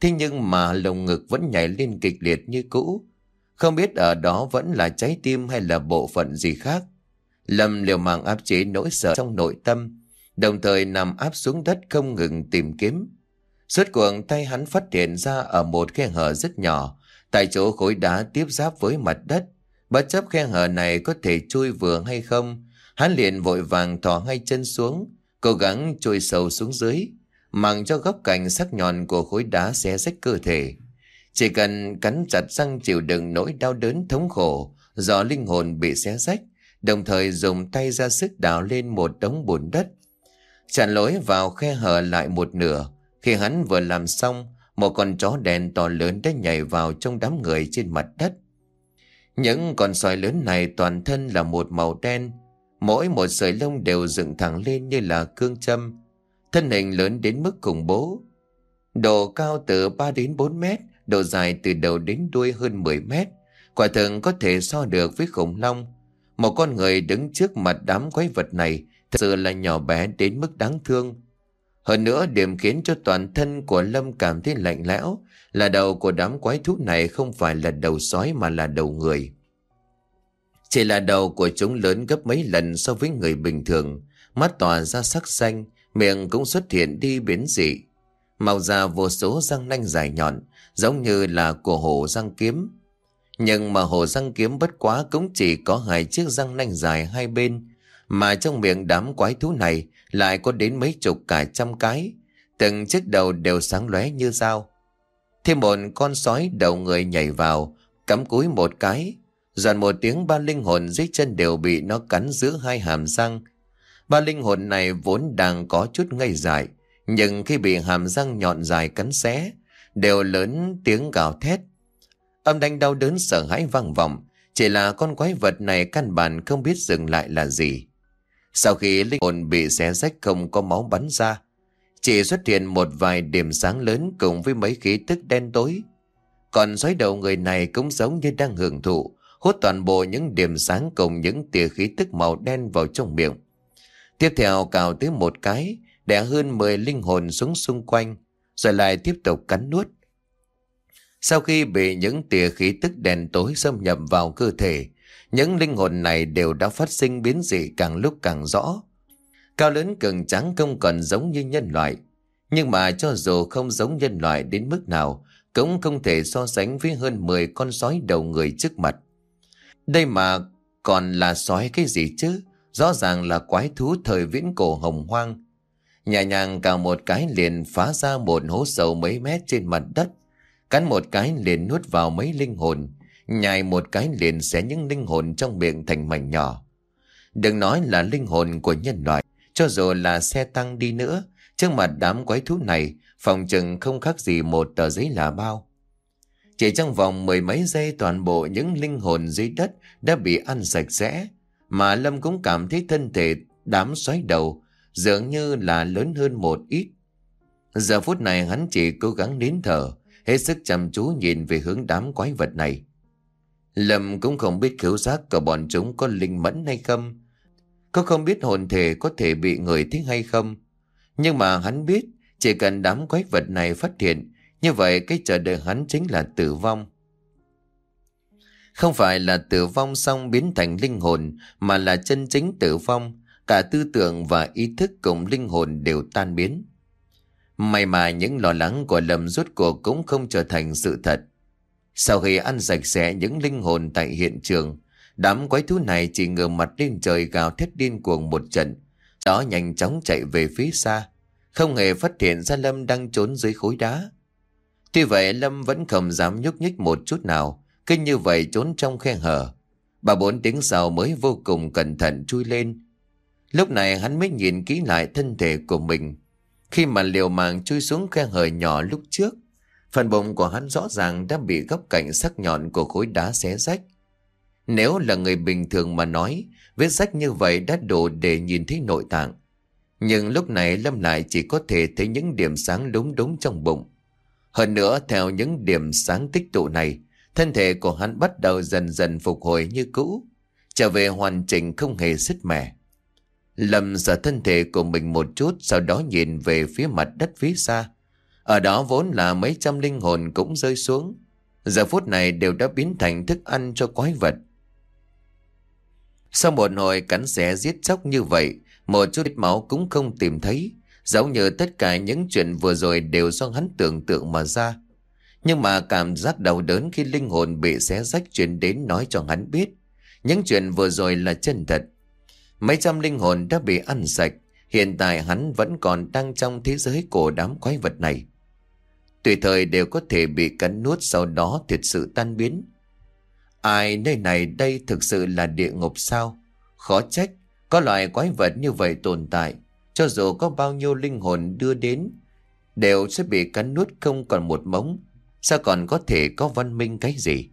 thế nhưng mà lồng ngực vẫn nhảy lên kịch liệt như cũ. Không biết ở đó vẫn là trái tim hay là bộ phận gì khác. Lâm liều mạng áp chế nỗi sợ trong nội tâm, đồng thời nằm áp xuống đất không ngừng tìm kiếm. Rốt cuộc tay hắn phát hiện ra ở một khe hở rất nhỏ, tại chỗ khối đá tiếp giáp với mặt đất. Bất chấp khe hở này có thể chui vừa hay không, hắn liền vội vàng thò hai chân xuống, cố gắng chui sâu xuống dưới, mặc cho góc cạnh sắc nhọn của khối đá xé rách cơ thể. Chỉ cần cắn chặt răng chịu đựng nỗi đau đớn thống khổ do linh hồn bị xé rách, đồng thời dùng tay ra sức đào lên một đống bùn đất, chặn lối vào khe hở lại một nửa. Khi hắn vừa làm xong, một con chó đen to lớn đã nhảy vào trong đám người trên mặt đất. Những con sói lớn này toàn thân là một màu đen, mỗi một sợi lông đều dựng thẳng lên như là cương châm, thân hình lớn đến mức khủng bố. Độ cao từ ba đến bốn mét, độ dài từ đầu đến đuôi hơn mười mét, quả thực có thể so được với khủng long. Một con người đứng trước mặt đám quái vật này thật sự là nhỏ bé đến mức đáng thương. Hơn nữa, điểm khiến cho toàn thân của Lâm cảm thấy lạnh lẽo là đầu của đám quái thú này không phải là đầu sói mà là đầu người. Chỉ là đầu của chúng lớn gấp mấy lần so với người bình thường, mắt tỏa ra sắc xanh, miệng cũng xuất hiện đi biến dị, mọc ra vô số răng nanh dài nhọn, giống như là của hổ răng kiếm. Nhưng mà hổ răng kiếm bất quá cũng chỉ có hai chiếc răng nanh dài hai bên, mà trong miệng đám quái thú này lại có đến mấy chục cả trăm cái, từng chiếc đầu đều sáng lóe như dao. Thêm một con sói đầu người nhảy vào, cắm cúi một cái, dàn một tiếng ba linh hồn dưới chân đều bị nó cắn giữa hai hàm răng. Ba linh hồn này vốn đang có chút ngây dại, nhưng khi bị hàm răng nhọn dài cắn xé, đều lớn tiếng gào thét. Âm thanh đau đớn sợ hãi vang vọng, chỉ là con quái vật này căn bản không biết dừng lại là gì. Sau khi linh hồn bị xé rách không có máu bắn ra, chỉ xuất hiện một vài điểm sáng lớn cùng với mấy khí tức đen tối. Còn sói đầu người này cũng giống như đang hưởng thụ, hút toàn bộ những điểm sáng cùng những tia khí tức màu đen vào trong miệng. Tiếp theo cào tới một cái, đè hơn mười linh hồn xuống xung quanh, rồi lại tiếp tục cắn nuốt. Sau khi bị những tia khí tức đen tối xâm nhập vào cơ thể, những linh hồn này đều đã phát sinh biến dị càng lúc càng rõ. Cao lớn cường tráng không còn giống như nhân loại, nhưng mà cho dù không giống nhân loại đến mức nào, cũng không thể so sánh với hơn mười con sói đầu người trước mặt. Đây mà còn là sói cái gì chứ? Rõ ràng là quái thú thời viễn cổ hồng hoang. Nhẹ nhàng cào một cái liền phá ra một hố sâu mấy mét trên mặt đất, cắn một cái liền nuốt vào mấy linh hồn, nhai một cái liền xé những linh hồn trong miệng thành mảnh nhỏ. Đừng nói là linh hồn của nhân loại, cho dù là xe tăng đi nữa, trước mặt đám quái thú này, phòng chừng không khác gì một tờ giấy là bao. Chỉ trong vòng mười mấy giây, toàn bộ những linh hồn dưới đất đã bị ăn sạch sẽ, mà Lâm cũng cảm thấy thân thể đám xoáy đầu dường như là lớn hơn một ít. Giờ phút này hắn chỉ cố gắng nín thở, hết sức chăm chú nhìn về hướng đám quái vật này. Lâm cũng không biết khứu giác của bọn chúng có linh mẫn hay không, có không biết hồn thể có thể bị người thích hay không. Nhưng mà hắn biết, chỉ cần đám quái vật này phát hiện, như vậy cái chờ đợi hắn chính là tử vong. Không phải là tử vong xong biến thành linh hồn, mà là chân chính tử vong, cả tư tưởng và ý thức cùng linh hồn đều tan biến. May mà những lo lắng của Lâm rốt cuộc cũng không trở thành sự thật. Sau khi ăn sạch sẽ những linh hồn tại hiện trường, đám quái thú này chỉ ngửa mặt lên trời gào thét điên cuồng một trận, đó nhanh chóng chạy về phía xa, không hề phát hiện ra Lâm đang trốn dưới khối đá. Tuy vậy Lâm vẫn không dám nhúc nhích một chút nào, cứ như vậy trốn trong khe hở. Ba bốn tiếng sau mới vô cùng cẩn thận chui lên. Lúc này hắn mới nhìn kỹ lại thân thể của mình. Khi mà liều mạng chui xuống khe hở nhỏ lúc trước, phần bụng của hắn rõ ràng đã bị góc cạnh sắc nhọn của khối đá xé rách. Nếu là người bình thường mà nói, vết rách như vậy đã đủ để nhìn thấy nội tạng. Nhưng lúc này Lâm lại chỉ có thể thấy những điểm sáng đốm đốm trong bụng. Hơn nữa, theo những điểm sáng tích tụ này, thân thể của hắn bắt đầu dần dần phục hồi như cũ, trở về hoàn chỉnh không hề sứt mẻ. Lâm sờ thân thể của mình một chút, sau đó nhìn về phía mặt đất phía xa. Ở đó vốn là mấy trăm linh hồn cũng rơi xuống, giờ phút này đều đã biến thành thức ăn cho quái vật. Sau một hồi cắn xé giết chóc như vậy, một chút ít máu cũng không tìm thấy, giống như tất cả những chuyện vừa rồi đều do hắn tưởng tượng mà ra. Nhưng mà cảm giác đau đớn khi linh hồn bị xé rách truyền đến nói cho hắn biết những chuyện vừa rồi là chân thật. Mấy trăm linh hồn đã bị ăn sạch, hiện tại hắn vẫn còn đang trong thế giới của đám quái vật này. Tùy thời đều có thể bị cắn nuốt, sau đó tuyệt sự tan biến. Ai, nơi này đây thực sự là địa ngục sao? Khó trách có loại quái vật như vậy tồn tại. Cho dù có bao nhiêu linh hồn đưa đến, đều sẽ bị cắn nuốt không còn một mống. Sao còn có thể có văn minh cái gì?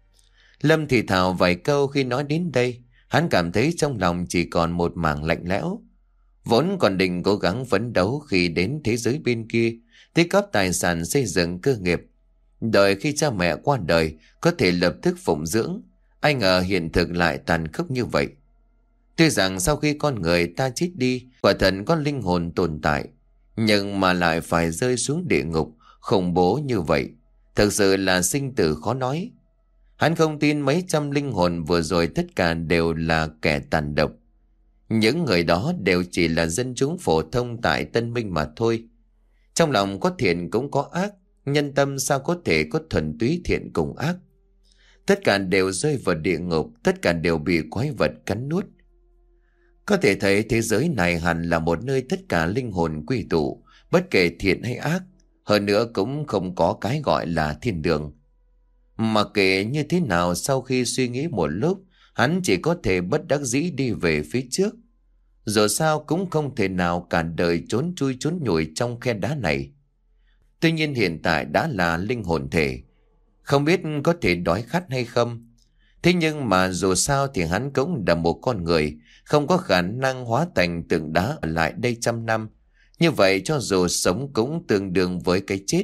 Lâm thì thào vài câu khi nói đến đây. Hắn cảm thấy trong lòng chỉ còn một mảng lạnh lẽo. Vốn còn định cố gắng phấn đấu khi đến thế giới bên kia, tích góp tài sản xây dựng cơ nghiệp, đợi khi cha mẹ qua đời có thể lập tức phụng dưỡng. Ai ngờ hiện thực lại tàn khốc như vậy. Tuy rằng sau khi con người ta chết đi, quả thật có linh hồn tồn tại, nhưng mà lại phải rơi xuống địa ngục khủng bố như vậy, thực sự là sinh tử khó nói. Hắn không tin mấy trăm linh hồn vừa rồi tất cả đều là kẻ tàn độc. Những người đó đều chỉ là dân chúng phổ thông tại Tân Minh mà thôi. Trong lòng có thiện cũng có ác, nhân tâm sao có thể có thuần túy thiện cùng ác. Tất cả đều rơi vào địa ngục, tất cả đều bị quái vật cắn nuốt. Có thể thấy thế giới này hẳn là một nơi tất cả linh hồn quy tụ, bất kể thiện hay ác. Hơn nữa cũng không có cái gọi là thiên đường. Mà kể như thế nào, sau khi suy nghĩ một lúc, hắn chỉ có thể bất đắc dĩ đi về phía trước. Dù sao cũng không thể nào cả đời trốn chui trốn nhủi trong khe đá này. Tuy nhiên hiện tại đã là linh hồn thể, không biết có thể đói khát hay không. Thế nhưng mà dù sao thì hắn cũng là một con người, không có khả năng hóa thành tượng đá ở lại đây trăm năm. Như vậy cho dù sống cũng tương đương với cái chết.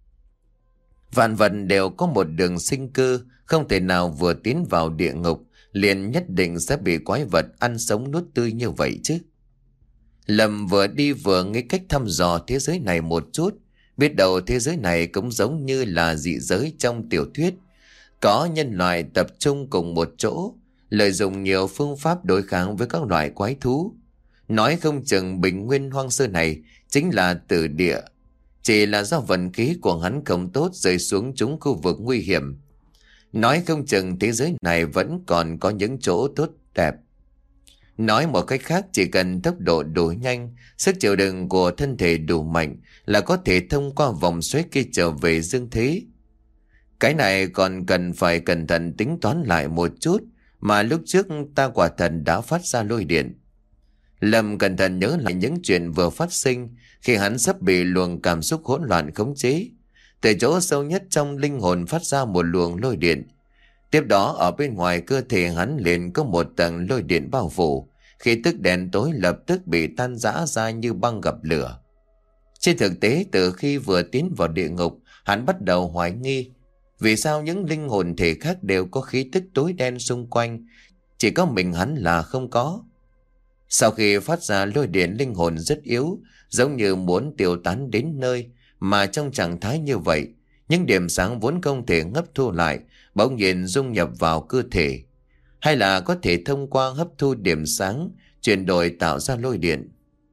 Vạn vật đều có một đường sinh cơ, không thể nào vừa tiến vào địa ngục liền nhất định sẽ bị quái vật ăn sống nuốt tươi như vậy chứ. Lâm vừa đi vừa nghĩ cách thăm dò thế giới này một chút. Biết đâu thế giới này cũng giống như là dị giới trong tiểu thuyết, có nhân loại tập trung cùng một chỗ, lợi dụng nhiều phương pháp đối kháng với các loại quái thú. Nói không chừng bình nguyên hoang sơ này chính là tử địa, chỉ là do vận khí của hắn không tốt rơi xuống chúng khu vực nguy hiểm. Nói không chừng thế giới này vẫn còn có những chỗ tốt đẹp. Nói một cách khác, chỉ cần tốc độ đủ nhanh, sức chịu đựng của thân thể đủ mạnh là có thể thông qua vòng xoáy kia trở về dương thế. Cái này còn cần phải cẩn thận tính toán lại một chút, mà lúc trước ta quả thật đã phát ra lôi điện. Lâm cẩn thận nhớ lại những chuyện vừa phát sinh khi hắn sắp bị luồng cảm xúc hỗn loạn khống chế. Từ chỗ sâu nhất trong linh hồn phát ra một luồng lôi điện. Tiếp đó ở bên ngoài cơ thể hắn liền có một tầng lôi điện bao phủ. Khi tức đèn tối lập tức bị tan rã ra như băng gặp lửa. Trên thực tế, từ khi vừa tiến vào địa ngục, hắn bắt đầu hoài nghi vì sao những linh hồn thể khác đều có khí tức tối đen xung quanh, chỉ có mình hắn là không có. Sau khi phát ra lôi điện, linh hồn rất yếu, giống như muốn tiêu tán đến nơi, mà trong trạng thái như vậy, những điểm sáng vốn không thể hấp thu lại bỗng nhiên dung nhập vào cơ thể, hay là có thể thông qua hấp thu điểm sáng chuyển đổi tạo ra lôi điện.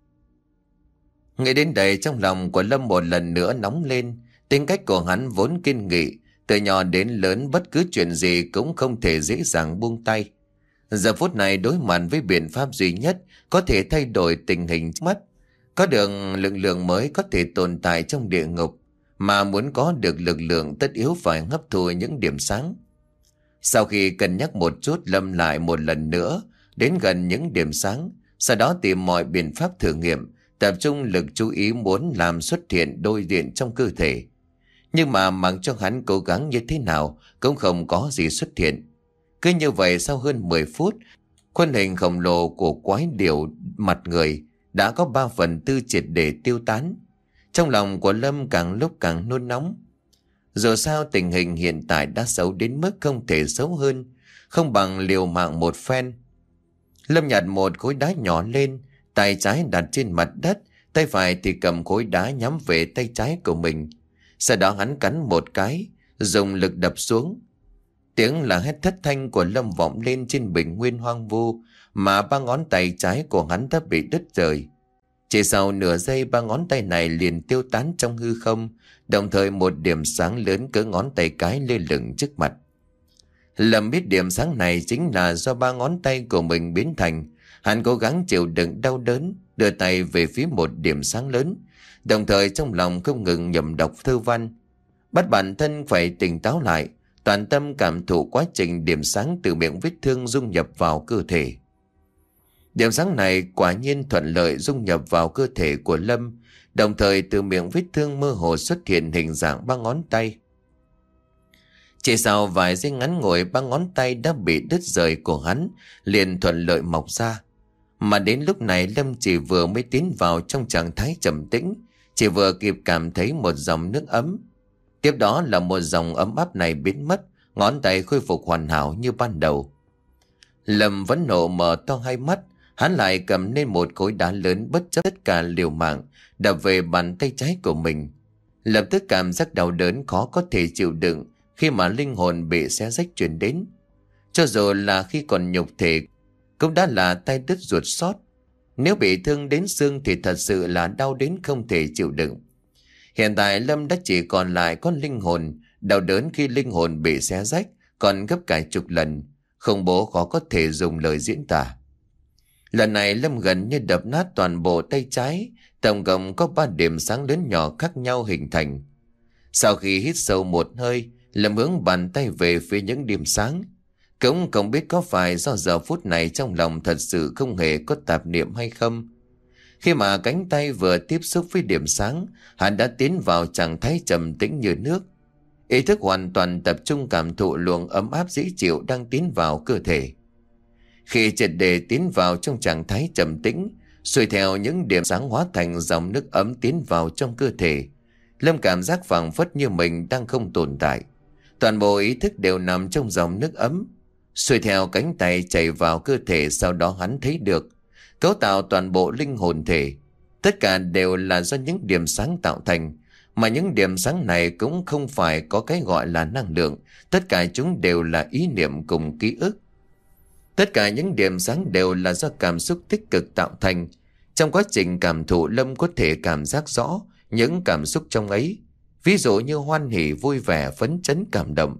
Ngay đến đây, trong lòng của Lâm một lần nữa nóng lên. Tính cách của hắn vốn kiên nghị, từ nhỏ đến lớn bất cứ chuyện gì cũng không thể dễ dàng buông tay. Giờ phút này đối mặt với biện pháp duy nhất có thể thay đổi tình hình trước mắt, có được lực lượng mới có thể tồn tại trong địa ngục, mà muốn có được lực lượng tất yếu phải hấp thu những điểm sáng. Sau khi cân nhắc một chút, Lâm lại một lần nữa đến gần những điểm sáng, sau đó tìm mọi biện pháp thử nghiệm, tập trung lực chú ý muốn làm xuất hiện đôi điện trong cơ thể. Nhưng mà mặc cho hắn cố gắng như thế nào cũng không có gì xuất hiện. Cứ như vậy, sau hơn mười phút, khuôn hình khổng lồ của quái điểu mặt người đã có ba phần tư triệt để tiêu tán. Trong lòng của Lâm càng lúc càng nôn nóng. Dù sao tình hình hiện tại đã xấu đến mức không thể xấu hơn, không bằng liều mạng một phen. Lâm nhặt một khối đá nhỏ lên, tay trái đặt trên mặt đất, tay phải thì cầm khối đá nhắm về tay trái của mình. Sau đó hắn cắn một cái, dùng lực đập xuống. Tiếng là hét thất thanh của Lâm vọng lên trên bình nguyên hoang vu, mà ba ngón tay trái của hắn đã bị đứt rời. Chỉ sau nửa giây, ba ngón tay này liền tiêu tán trong hư không, đồng thời một điểm sáng lớn cỡ ngón tay cái lơ lửng trước mặt. Lâm biết điểm sáng này chính là do ba ngón tay của mình biến thành. Hắn cố gắng chịu đựng đau đớn, đưa tay về phía một điểm sáng lớn, đồng thời trong lòng không ngừng nhẩm đọc thơ văn, bắt bản thân phải tỉnh táo lại, toàn tâm cảm thụ quá trình điểm sáng từ miệng vết thương dung nhập vào cơ thể. Điểm sáng này quả nhiên thuận lợi dung nhập vào cơ thể của Lâm, đồng thời từ miệng vết thương mơ hồ xuất hiện hình dạng ba ngón tay. Chỉ sau vài giây ngắn ngủi, ba ngón tay đã bị đứt rời của hắn liền thuận lợi mọc ra. Mà đến lúc này Lâm chỉ vừa mới tiến vào trong trạng thái trầm tĩnh, chỉ vừa kịp cảm thấy một dòng nước ấm. Tiếp đó là một dòng ấm áp này biến mất, ngón tay khôi phục hoàn hảo như ban đầu. Lâm vẫn nộ mở to hai mắt, hắn lại cầm lên một khối đá lớn, bất chấp tất cả liều mạng đập về bàn tay trái của mình. Lập tức cảm giác đau đớn khó có thể chịu đựng khi mà linh hồn bị xé rách truyền đến. Cho dù là khi còn nhục thể cũng đã là tay đứt ruột xót, nếu bị thương đến xương thì thật sự là đau đến không thể chịu đựng. Hiện tại Lâm đã chỉ còn lại có linh hồn, đau đớn khi linh hồn bị xé rách còn gấp cả chục lần, khủng bố khó có thể dùng lời diễn tả. Lần này Lâm gần như đập nát toàn bộ tay trái, tổng cộng có ba điểm sáng lớn nhỏ khác nhau hình thành. Sau khi hít sâu một hơi, Lâm hướng bàn tay về phía những điểm sáng. Cũng không biết có phải do giờ phút này trong lòng thật sự không hề có tạp niệm hay không. Khi mà cánh tay vừa tiếp xúc với điểm sáng, hắn đã tiến vào trạng thái trầm tĩnh như nước. Ý thức hoàn toàn tập trung cảm thụ luồng ấm áp dễ chịu đang tiến vào cơ thể. Khi triệt để tiến vào trong trạng thái trầm tĩnh, xuôi theo những điểm sáng hóa thành dòng nước ấm tiến vào trong cơ thể, Lâm cảm giác phảng phất như mình đang không tồn tại. Toàn bộ ý thức đều nằm trong dòng nước ấm, xuôi theo cánh tay chảy vào cơ thể. Sau đó hắn thấy được cấu tạo toàn bộ linh hồn thể, tất cả đều là do những điểm sáng tạo thành, mà những điểm sáng này cũng không phải có cái gọi là năng lượng, tất cả chúng đều là ý niệm cùng ký ức. Tất cả những điểm sáng đều là do cảm xúc tích cực tạo thành. Trong quá trình cảm thụ, Lâm có thể cảm giác rõ những cảm xúc trong ấy, ví dụ như hoan hỉ, vui vẻ, phấn chấn, cảm động.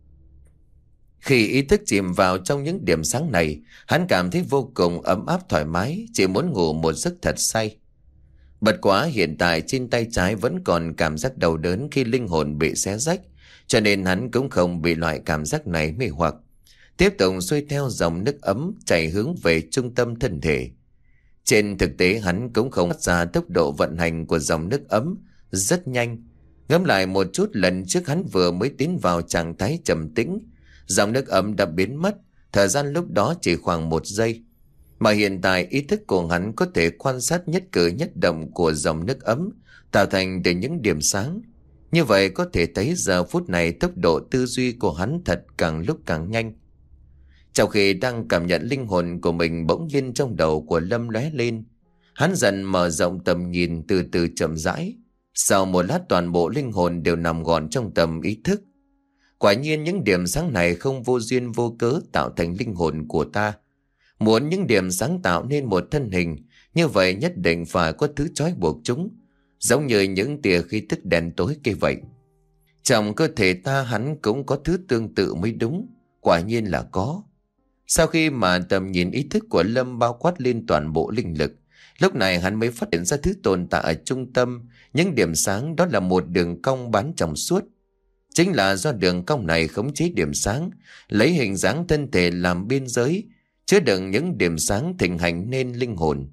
Khi ý thức chìm vào trong những điểm sáng này, hắn cảm thấy vô cùng ấm áp thoải mái, chỉ muốn ngủ một giấc thật say. Bất quá hiện tại trên tay trái vẫn còn cảm giác đau đớn khi linh hồn bị xé rách, cho nên hắn cũng không bị loại cảm giác này mê hoặc. Tiếp tục xuôi theo dòng nước ấm chảy hướng về trung tâm thân thể. Trên thực tế hắn cũng không phát ra tốc độ vận hành của dòng nước ấm rất nhanh. Ngẫm lại một chút, lần trước hắn vừa mới tiến vào trạng thái trầm tĩnh, dòng nước ấm đã biến mất, thời gian lúc đó chỉ khoảng một giây. Mà hiện tại ý thức của hắn có thể quan sát nhất cử nhất động của dòng nước ấm tạo thành từ những điểm sáng. Như vậy có thể thấy giờ phút này tốc độ tư duy của hắn thật càng lúc càng nhanh. Trong khi đang cảm nhận, linh hồn của mình bỗng nhiên trong đầu của Lâm lóe lên. Hắn dần mở rộng tầm nhìn, từ từ chậm rãi. Sau một lát toàn bộ linh hồn đều nằm gọn trong tầm ý thức. Quả nhiên những điểm sáng này không vô duyên vô cớ tạo thành linh hồn của ta. Muốn những điểm sáng tạo nên một thân hình, như vậy nhất định phải có thứ trói buộc chúng, giống như những tia khí tức đen tối kia vậy. Trong cơ thể ta hắn cũng có thứ tương tự mới đúng. Quả nhiên là có. Sau khi mà tầm nhìn ý thức của Lâm bao quát lên toàn bộ linh lực, lúc này hắn mới phát hiện ra thứ tồn tại ở trung tâm những điểm sáng, đó là một đường cong bán trong suốt. Chính là do đường cong này khống chế điểm sáng, lấy hình dáng thân thể làm biên giới, chứa đựng những điểm sáng thịnh hành nên linh hồn.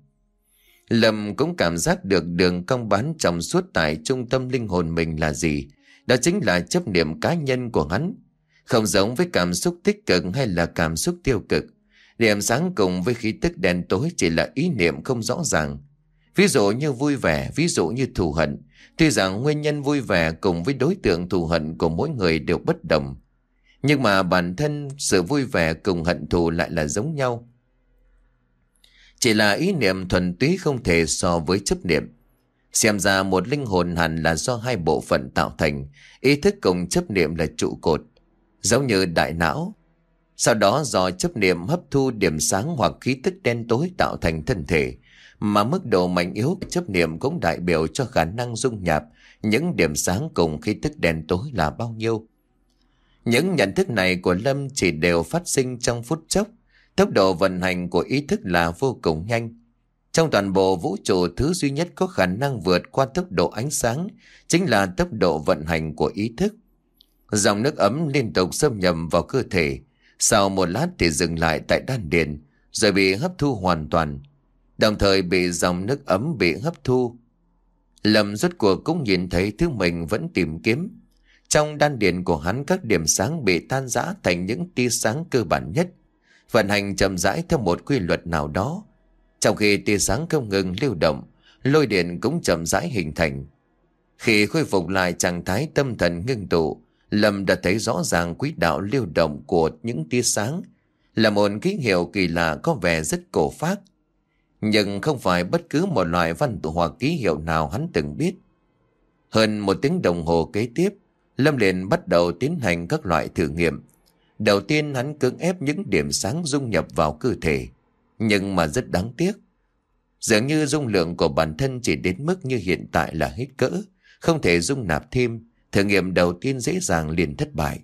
Lâm cũng cảm giác được đường cong bán trong suốt tại trung tâm linh hồn mình là gì. Đó chính là chấp niệm cá nhân của hắn. Không giống với cảm xúc tích cực hay là cảm xúc tiêu cực, điểm sáng cùng với khí tức đen tối chỉ là ý niệm không rõ ràng. Ví dụ như vui vẻ, ví dụ như thù hận. Tuy rằng nguyên nhân vui vẻ cùng với đối tượng thù hận của mỗi người đều bất đồng, nhưng mà bản thân sự vui vẻ cùng hận thù lại là giống nhau. Chỉ là ý niệm thuần túy không thể so với chấp niệm. Xem ra một linh hồn hẳn là do hai bộ phận tạo thành, ý thức cùng chấp niệm là trụ cột, giống như đại não. Sau đó do chấp niệm hấp thu điểm sáng hoặc khí tức đen tối tạo thành thân thể, mà mức độ mạnh yếu của chấp niệm cũng đại biểu cho khả năng dung nhập những điểm sáng cùng khí tức đen tối là bao nhiêu. Những nhận thức này của Lâm chỉ đều phát sinh trong phút chốc. Tốc độ vận hành của ý thức là vô cùng nhanh. Trong toàn bộ vũ trụ, thứ duy nhất có khả năng vượt qua tốc độ ánh sáng chính là tốc độ vận hành của ý thức. Dòng nước ấm liên tục xâm nhập vào cơ thể, sau một lát thì dừng lại tại đan điền, rồi bị hấp thu hoàn toàn, đồng thời bị dòng nước ấm bị hấp thu. Lâm rốt cuộc cũng nhìn thấy thứ mình vẫn tìm kiếm. Trong đan điền của hắn, các điểm sáng bị tan rã thành những tia sáng cơ bản nhất, vận hành chậm rãi theo một quy luật nào đó. Trong khi tia sáng không ngừng lưu động, lôi điện cũng chậm rãi hình thành. Khi khôi phục lại trạng thái tâm thần ngưng tụ, Lâm đã thấy rõ ràng quỹ đạo lưu động của những tia sáng, là một ký hiệu kỳ lạ có vẻ rất cổ phác. Nhưng không phải bất cứ một loại văn tự hoặc ký hiệu nào hắn từng biết. Hơn một tiếng đồng hồ kế tiếp, Lâm liền bắt đầu tiến hành các loại thử nghiệm. Đầu tiên hắn cưỡng ép những điểm sáng dung nhập vào cơ thể, nhưng mà rất đáng tiếc. Dường như dung lượng của bản thân chỉ đến mức như hiện tại là hết cỡ, không thể dung nạp thêm. Thử nghiệm đầu tiên dễ dàng liền thất bại.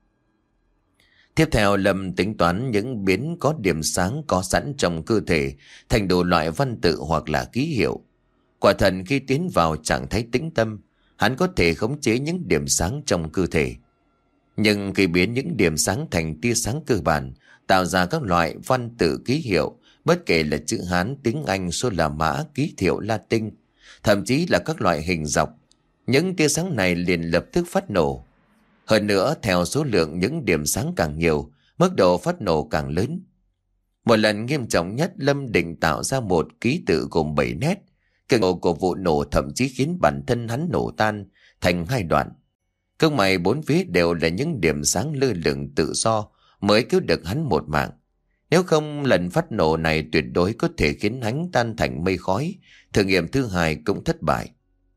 Tiếp theo Lâm tính toán những biến có điểm sáng có sẵn trong cơ thể thành đủ loại văn tự hoặc là ký hiệu. Quả thật khi tiến vào trạng thái tĩnh tâm, hắn có thể khống chế những điểm sáng trong cơ thể. Nhưng khi biến những điểm sáng thành tia sáng cơ bản, tạo ra các loại văn tự ký hiệu, bất kể là chữ Hán, tiếng Anh, số La Mã, ký hiệu Latin, thậm chí là các loại hình dọc, những tia sáng này liền lập tức phát nổ. Hơn nữa, theo số lượng những điểm sáng càng nhiều, mức độ phát nổ càng lớn. Một lần nghiêm trọng nhất, Lâm định tạo ra một ký tự gồm bảy nét. Cường độ của vụ nổ thậm chí khiến bản thân hắn nổ tan thành hai đoạn. Công may bốn phía đều là những điểm sáng lơ lửng tự do mới cứu được hắn một mạng. Nếu không, lần phát nổ này tuyệt đối có thể khiến hắn tan thành mây khói. Thử nghiệm thứ hai cũng thất bại.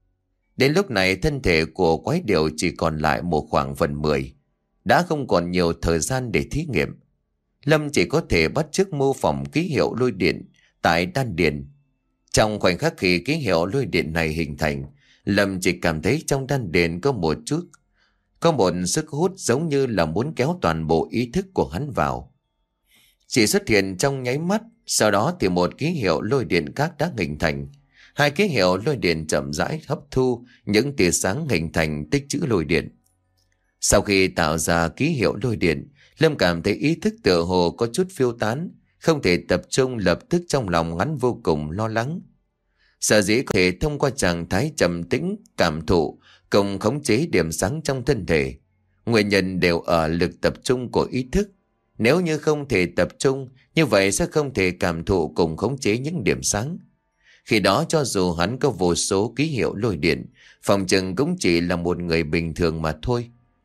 Đến lúc này, thân thể của quái điểu chỉ còn lại một khoảng phần mười, đã không còn nhiều thời gian để thí nghiệm. Lâm chỉ có thể bắt chước mô phỏng ký hiệu lôi điện tại đan điền. Trong khoảnh khắc khi ký hiệu lôi điện này hình thành, Lâm chỉ cảm thấy trong đan điền có một chút, có một sức hút giống như là muốn kéo toàn bộ ý thức của hắn vào. Chỉ xuất hiện trong nháy mắt, sau đó thì một ký hiệu lôi điện khác đã hình thành. Hai ký hiệu lôi điện chậm rãi hấp thu những tia sáng hình thành tích chữ lôi điện. Sau khi tạo ra ký hiệu lôi điện, Lâm cảm thấy ý thức tựa hồ có chút phiêu tán, không thể tập trung, lập tức trong lòng hắn vô cùng lo lắng. Sở dĩ có thể thông qua trạng thái trầm tĩnh, cảm thụ cùng khống chế điểm sáng trong thân thể, nguyên nhân đều ở lực tập trung của ý thức. Nếu như không thể tập trung, như vậy sẽ không thể cảm thụ cùng khống chế những điểm sáng. Khi đó cho dù hắn có vô số ký hiệu lôi điện, phòng chừng cũng chỉ là một người bình thường mà thôi.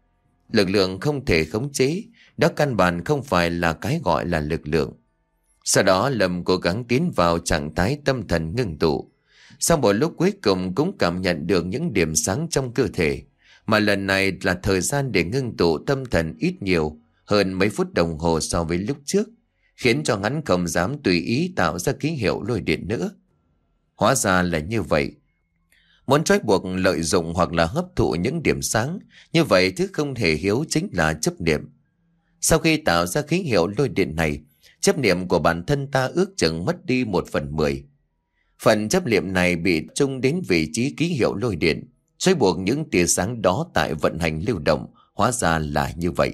Lực lượng không thể khống chế, đó căn bản không phải là cái gọi là lực lượng. Sau đó Lâm cố gắng tiến vào trạng thái tâm thần ngưng tụ. Sau một lúc cuối cùng cũng cảm nhận được những điểm sáng trong cơ thể, mà lần này là thời gian để ngưng tụ tâm thần ít nhiều hơn mấy phút đồng hồ so với lúc trước, khiến cho hắn không dám tùy ý tạo ra ký hiệu lôi điện nữa. Hóa ra là như vậy. Muốn trói buộc, lợi dụng hoặc là hấp thụ những điểm sáng, như vậy thứ không thể hiếu chính là chấp niệm. Sau khi tạo ra ký hiệu lôi điện này, chấp niệm của bản thân ta ước chừng mất đi một phần mười. Phần chấp niệm này bị trung đến vị trí ký hiệu lôi điện, trói buộc những tia sáng đó tại vận hành lưu động. Hóa ra là như vậy.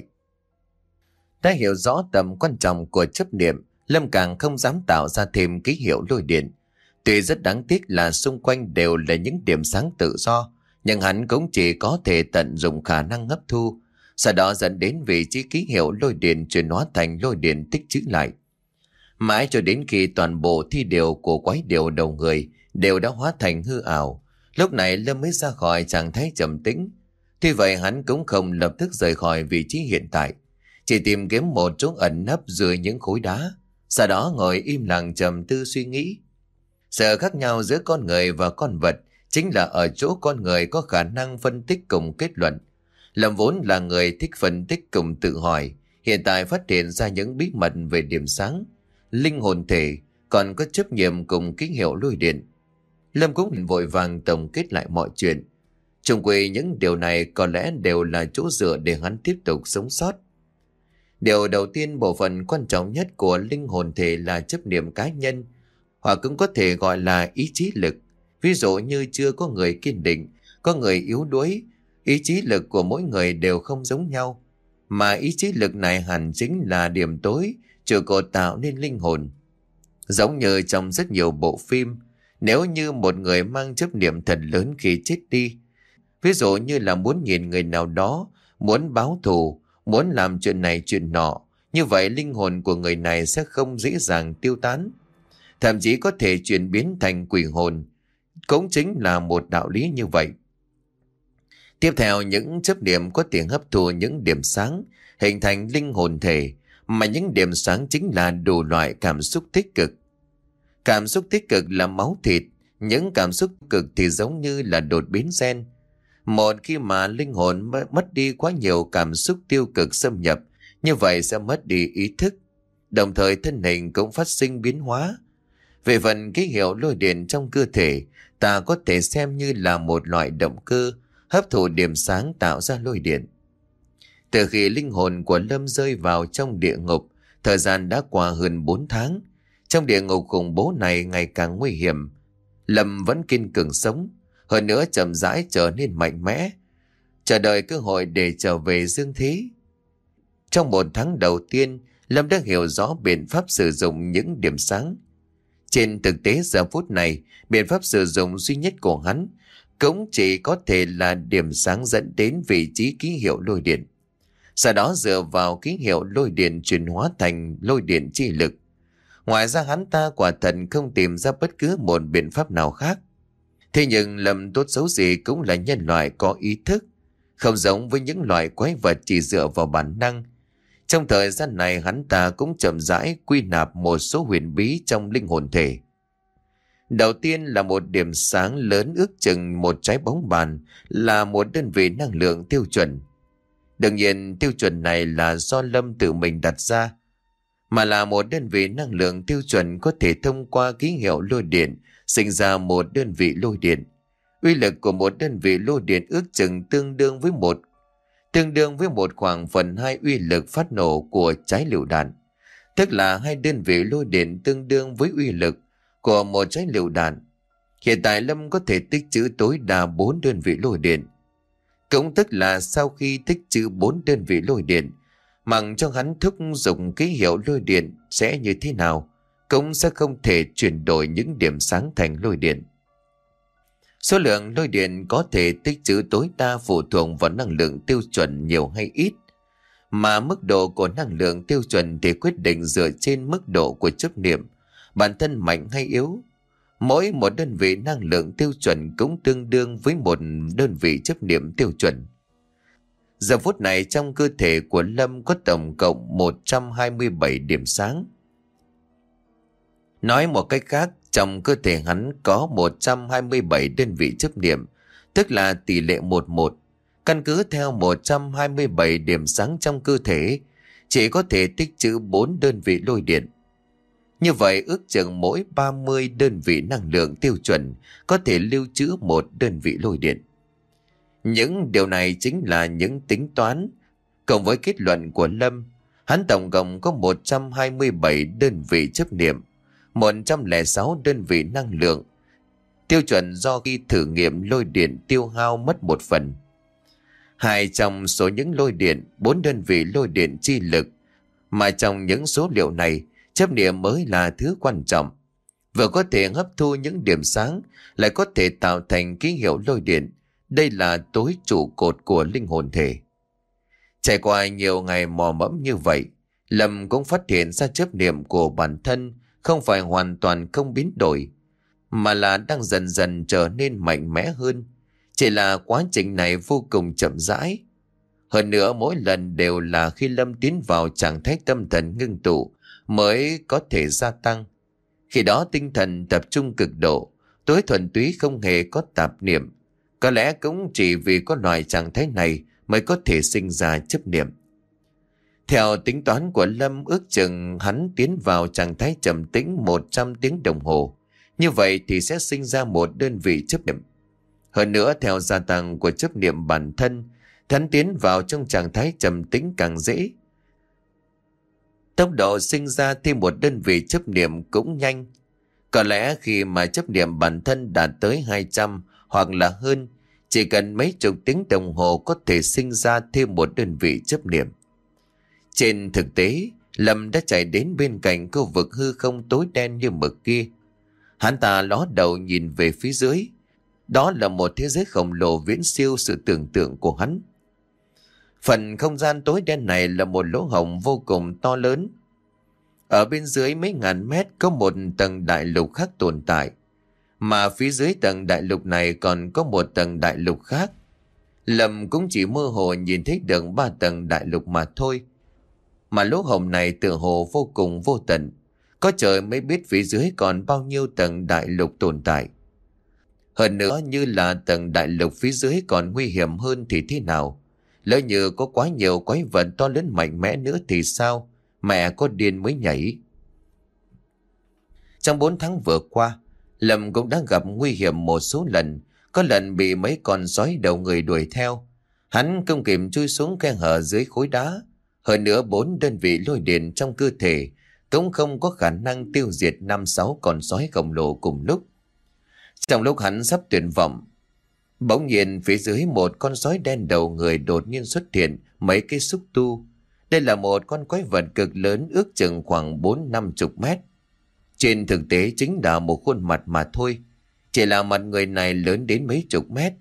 Đã hiểu rõ tầm quan trọng của chấp niệm, Lâm càng không dám tạo ra thêm ký hiệu lôi điện. Tuy rất đáng tiếc là xung quanh đều là những điểm sáng tự do, nhưng hắn cũng chỉ có thể tận dụng khả năng hấp thu, sau đó dẫn đến vị trí ký hiệu lôi điện chuyển hóa thành lôi điện tích trữ lại. Mãi cho đến khi toàn bộ thi điều của quái điểu đầu người đều đã hóa thành hư ảo, lúc này Lâm mới ra khỏi trạng thái trầm tĩnh. Tuy vậy hắn cũng không lập tức rời khỏi vị trí hiện tại, chỉ tìm kiếm một chỗ ẩn nấp dưới những khối đá, sau đó ngồi im lặng trầm tư suy nghĩ. Sự khác nhau giữa con người và con vật chính là ở chỗ con người có khả năng phân tích cùng kết luận. Lâm vốn là người thích phân tích cùng tự hỏi, hiện tại phát hiện ra những bí mật về điểm sáng, linh hồn thể, còn có chấp nhiệm cùng ký hiệu lôi điện. Lâm cũng vội vàng tổng kết lại mọi chuyện. Chung quy những điều này có lẽ đều là chỗ dựa để hắn tiếp tục sống sót. Điều đầu tiên, bộ phận quan trọng nhất của linh hồn thể là chấp niệm cá nhân, hoặc cũng có thể gọi là ý chí lực. Ví dụ như chưa có người kiên định, có người yếu đuối, ý chí lực của mỗi người đều không giống nhau. Mà ý chí lực này hẳn chính là điểm tối, trụ cột tạo nên linh hồn. Giống như trong rất nhiều bộ phim, nếu như một người mang chấp niệm thật lớn khi chết đi, ví dụ như là muốn nhìn người nào đó, muốn báo thù, muốn làm chuyện này chuyện nọ, như vậy linh hồn của người này sẽ không dễ dàng tiêu tán, thậm chí có thể chuyển biến thành quỷ hồn. Cũng chính là một đạo lý như vậy. Tiếp theo, những chấp niệm có thể hấp thụ những điểm sáng, hình thành linh hồn thể, mà những điểm sáng chính là đủ loại cảm xúc tích cực. Cảm xúc tích cực là máu thịt, những cảm xúc cực thì giống như là đột biến gen. Một khi mà linh hồn mất đi quá nhiều cảm xúc tiêu cực xâm nhập, như vậy sẽ mất đi ý thức, đồng thời thân hình cũng phát sinh biến hóa. Về phần ký hiệu lôi điện trong cơ thể, ta có thể xem như là một loại động cơ hấp thụ điểm sáng tạo ra lôi điện. Từ khi linh hồn của Lâm rơi vào trong địa ngục, thời gian đã qua hơn bốn tháng. Trong địa ngục khủng bố này ngày càng nguy hiểm, Lâm vẫn kiên cường sống, hơn nữa chậm rãi trở nên mạnh mẽ, chờ đợi cơ hội để trở về dương thế. Trong một tháng đầu tiên, Lâm đã hiểu rõ biện pháp sử dụng những điểm sáng. Trên thực tế giờ phút này, biện pháp sử dụng duy nhất của hắn cũng chỉ có thể là điểm sáng dẫn đến vị trí ký hiệu lôi điện. Sau đó dựa vào ký hiệu lôi điện chuyển hóa thành lôi điện chi lực. Ngoài ra hắn ta quả thật không tìm ra bất cứ một biện pháp nào khác. Thế nhưng Lâm tốt xấu gì cũng là nhân loại có ý thức, không giống với những loại quái vật chỉ dựa vào bản năng. Trong thời gian này hắn ta cũng chậm rãi quy nạp một số huyền bí trong linh hồn thể. Đầu tiên là một điểm sáng lớn ước chừng một trái bóng bàn, là một đơn vị năng lượng tiêu chuẩn. Đương nhiên tiêu chuẩn này là do Lâm tự mình đặt ra, mà là một đơn vị năng lượng tiêu chuẩn có thể thông qua ký hiệu lôi điện sinh ra một đơn vị lôi điện. Uy lực của một đơn vị lôi điện ước chừng tương đương với một tương đương với một khoảng phần hai uy lực phát nổ của trái lựu đạn, tức là hai đơn vị lôi điện tương đương với uy lực của một trái lựu đạn. Hiện tại Lâm có thể tích trữ tối đa bốn đơn vị lôi điện, cũng tức là sau khi tích trữ bốn đơn vị lôi điện, mặc cho hắn thúc giục ký hiệu lôi điện sẽ như thế nào, cũng sẽ không thể chuyển đổi những điểm sáng thành lôi điện. Số lượng lôi điện có thể tích trữ tối đa phụ thuộc vào năng lượng tiêu chuẩn nhiều hay ít, mà mức độ của năng lượng tiêu chuẩn thì quyết định dựa trên mức độ của chấp niệm, bản thân mạnh hay yếu. Mỗi một đơn vị năng lượng tiêu chuẩn cũng tương đương với một đơn vị chấp niệm tiêu chuẩn. Giờ phút này trong cơ thể của Lâm có tổng cộng một trăm hai mươi bảy điểm sáng. Nói một cách khác, trong cơ thể hắn có một trăm hai mươi bảy đơn vị chấp niệm, tức là tỷ lệ một một. Căn cứ theo một trăm hai mươi bảy điểm sáng trong cơ thể, chỉ có thể tích trữ bốn đơn vị lôi điện. Như vậy ước chừng mỗi ba mươi đơn vị năng lượng tiêu chuẩn có thể lưu trữ một đơn vị lôi điện. Những điều này chính là những tính toán. Cộng với kết luận của Lâm, hắn tổng cộng có một trăm hai mươi bảy đơn vị chấp niệm, một trăm lẻ sáu đơn vị năng lượng tiêu chuẩn do khi thử nghiệm lôi điện tiêu hao mất một phần. Hai trong số những lôi điện, bốn đơn vị lôi điện chi lực, mà trong những số liệu này, chấp niệm mới là thứ quan trọng. Vừa có thể hấp thu những điểm sáng, lại có thể tạo thành ký hiệu lôi điện. Đây là tối trụ cột của linh hồn thể. Trải qua nhiều ngày mò mẫm như vậy, Lâm cũng phát hiện ra chấp niệm của bản thân không phải hoàn toàn không biến đổi, mà là đang dần dần trở nên mạnh mẽ hơn. Chỉ là quá trình này vô cùng chậm rãi. Hơn nữa mỗi lần đều là khi Lâm tiến vào trạng thái tâm thần ngưng tụ mới có thể gia tăng. Khi đó tinh thần tập trung cực độ, tối thuần túy không hề có tạp niệm. Có lẽ cũng chỉ vì có loại trạng thái này mới có thể sinh ra chấp niệm. Theo tính toán của Lâm, ước chừng hắn tiến vào trạng thái trầm tĩnh một trăm tiếng đồng hồ. Như vậy thì sẽ sinh ra một đơn vị chấp niệm. Hơn nữa, theo gia tăng của chấp niệm bản thân, hắn tiến vào trong trạng thái trầm tĩnh càng dễ. Tốc độ sinh ra thêm một đơn vị chấp niệm cũng nhanh. Có lẽ khi mà chấp niệm bản thân đạt tới hai trăm hoặc là hơn, chỉ cần mấy chục tiếng đồng hồ có thể sinh ra thêm một đơn vị chấp niệm. Trên thực tế, Lâm đã chạy đến bên cạnh khu vực hư không tối đen như mực kia. Hắn ta ló đầu nhìn về phía dưới. Đó là một thế giới khổng lồ viễn siêu sự tưởng tượng của hắn. Phần không gian tối đen này là một lỗ hổng vô cùng to lớn. Ở bên dưới mấy ngàn mét có một tầng đại lục khác tồn tại. Mà phía dưới tầng đại lục này còn có một tầng đại lục khác. Lâm cũng chỉ mơ hồ nhìn thấy được ba tầng đại lục mà thôi. Mà lỗ hổng này tựa hồ vô cùng vô tận. Có trời mới biết phía dưới còn bao nhiêu tầng đại lục tồn tại. Hơn nữa, như là tầng đại lục phía dưới còn nguy hiểm hơn thì thế nào? Lỡ như có quá nhiều quái vật to lớn mạnh mẽ nữa thì sao? Mẹ có điên mới nhảy. Trong bốn tháng vừa qua, Lâm cũng đã gặp nguy hiểm một số lần. Có lần bị mấy con sói đầu người đuổi theo. Hắn không kịp chui xuống khe hở dưới khối đá. Hơn nữa bốn đơn vị lôi điện trong cơ thể cũng không có khả năng tiêu diệt năm sáu con sói khổng lồ cùng lúc. Trong lúc hắn sắp tuyệt vọng, bỗng nhiên phía dưới một con sói đen đầu người đột nhiên xuất hiện mấy cây xúc tu. Đây là một con quái vật cực lớn, ước chừng khoảng bốn năm chục mét. Trên thực tế chính là một khuôn mặt mà thôi. Chỉ là mặt người này lớn đến mấy chục mét.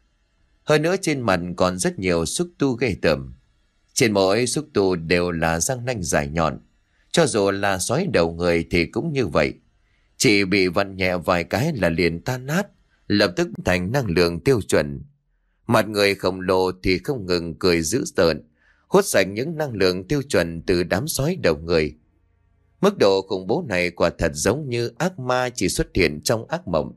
Hơn nữa trên mặt còn rất nhiều xúc tu ghê tởm. Trên mỗi xúc tu đều là răng nanh dài nhọn. Cho dù là sói đầu người thì cũng như vậy. Chỉ bị vặn nhẹ vài cái là liền tan nát, lập tức thành năng lượng tiêu chuẩn. Mặt người khổng lồ thì không ngừng cười dữ tợn, hút sạch những năng lượng tiêu chuẩn từ đám sói đầu người. Mức độ khủng bố này quả thật giống như ác ma chỉ xuất hiện trong ác mộng.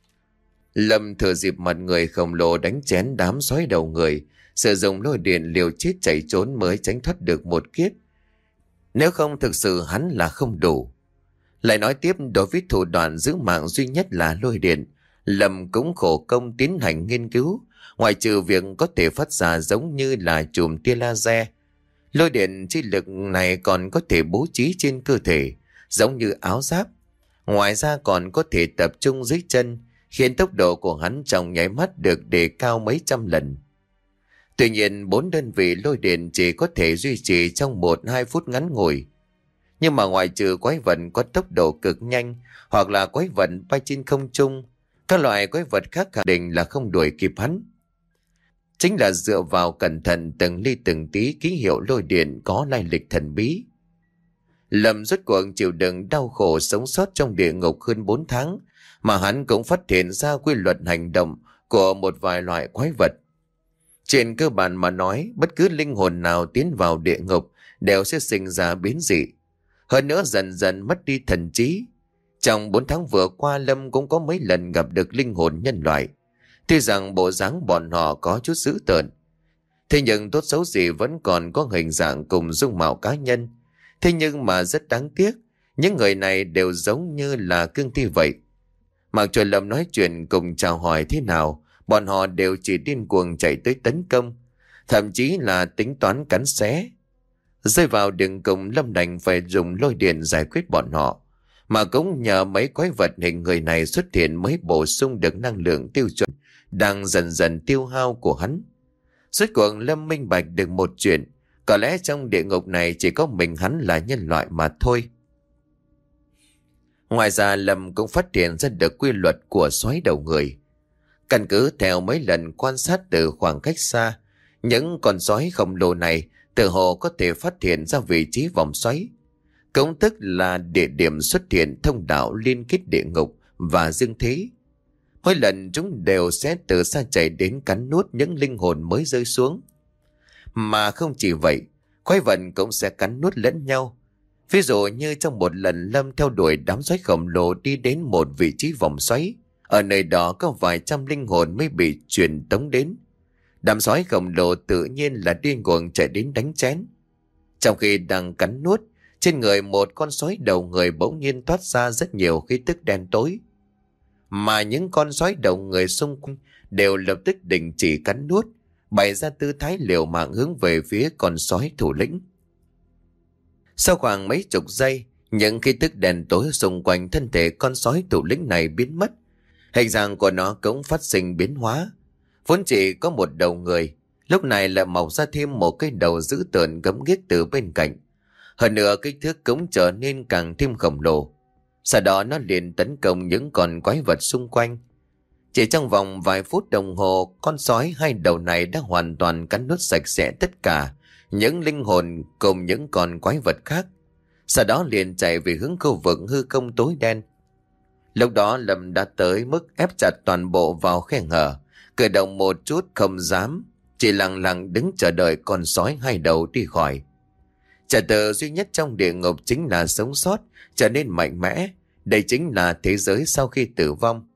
Lâm thừa dịp mặt người khổng lồ đánh chén đám sói đầu người, sử dụng lôi điện liều chết chạy trốn mới tránh thoát được một kiếp. Nếu không thực sự hắn là không đủ. Lại nói tiếp, đối với thủ đoạn giữ mạng duy nhất là lôi điện, Lâm cũng khổ công tiến hành nghiên cứu. Ngoài trừ việc có thể phát ra giống như là chùm tia laser, lôi điện chi lực này còn có thể bố trí trên cơ thể, giống như áo giáp. Ngoài ra còn có thể tập trung dưới chân, khiến tốc độ của hắn trong nháy mắt được đề cao mấy trăm lần. Tuy nhiên, bốn đơn vị lôi điện chỉ có thể duy trì trong một hai phút ngắn ngủi. Nhưng mà ngoài trừ quái vật có tốc độ cực nhanh hoặc là quái vật bay trên không trung, các loại quái vật khác khẳng định là không đuổi kịp hắn. Chính là dựa vào cẩn thận từng ly từng tí ký hiệu lôi điện có lai lịch thần bí. Lâm rốt cuộc chịu đựng đau khổ sống sót trong địa ngục hơn bốn tháng, mà hắn cũng phát hiện ra quy luật hành động của một vài loại quái vật. Trên cơ bản mà nói, bất cứ linh hồn nào tiến vào địa ngục đều sẽ sinh ra biến dị. Hơn nữa dần dần mất đi thần trí. Trong bốn tháng vừa qua, Lâm cũng có mấy lần gặp được linh hồn nhân loại. Tuy rằng bộ dáng bọn họ có chút dữ tợn, thế nhưng tốt xấu gì vẫn còn có hình dạng cùng dung mạo cá nhân. Thế nhưng mà rất đáng tiếc, những người này đều giống như là cương thi vậy. Mặc cho Lâm nói chuyện cùng chào hỏi thế nào, bọn họ đều chỉ điên cuồng chạy tới tấn công, thậm chí là tính toán cắn xé. Rơi vào đường cùng, Lâm đành phải dùng lôi điện giải quyết bọn họ. Mà cũng nhờ mấy quái vật hình người này xuất hiện mới bổ sung được năng lượng tiêu chuẩn đang dần dần tiêu hao của hắn. Rốt cuộc Lâm minh bạch được một chuyện, có lẽ trong địa ngục này chỉ có mình hắn là nhân loại mà thôi. Ngoài ra Lâm cũng phát hiện ra được quy luật của sói đầu người. Căn cứ theo mấy lần quan sát từ khoảng cách xa, những con sói khổng lồ này tự hồ có thể phát hiện ra vị trí vòng xoáy, cũng tức là địa điểm xuất hiện thông đạo liên kết địa ngục và dương thế. Mỗi lần chúng đều sẽ từ xa chạy đến cắn nuốt những linh hồn mới rơi xuống. Mà không chỉ vậy, quái vật cũng sẽ cắn nuốt lẫn nhau. Ví dụ như trong một lần Lâm theo đuổi đám sói khổng lồ đi đến một vị trí vòng xoáy, Ở nơi đó có vài trăm linh hồn mới bị truyền tống đến. Đám sói khổng lồ tự nhiên là điên cuồng chạy đến đánh chén. Trong khi đang cắn nuốt, trên người một con sói đầu người bỗng nhiên toát ra rất nhiều khí tức đen tối. Mà những con sói đầu người xung quanh đều lập tức đình chỉ cắn nuốt, bày ra tư thái liều mạng hướng về phía con sói thủ lĩnh. Sau khoảng mấy chục giây, những khí tức đen tối xung quanh thân thể con sói thủ lĩnh này biến mất. Hình dạng của nó cũng phát sinh biến hóa. Vốn chỉ có một đầu người, lúc này lại mọc ra thêm một cái đầu dữ tợn gấm ghiếc từ bên cạnh. Hơn nữa kích thước cũng trở nên càng thêm khổng lồ. Sau đó nó liền tấn công những con quái vật xung quanh. Chỉ trong vòng vài phút đồng hồ, con sói hai đầu này đã hoàn toàn cắn nuốt sạch sẽ tất cả những linh hồn cùng những con quái vật khác. Sau đó liền chạy về hướng khu vực hư không tối đen. Lúc đó Lâm đã tới mức ép chặt toàn bộ vào khe hở, cử động một chút không dám, chỉ lặng lặng đứng chờ đợi con sói hai đầu đi khỏi. Trả tự duy nhất trong địa ngục chính là sống sót, trở nên mạnh mẽ. Đây chính là thế giới sau khi tử vong.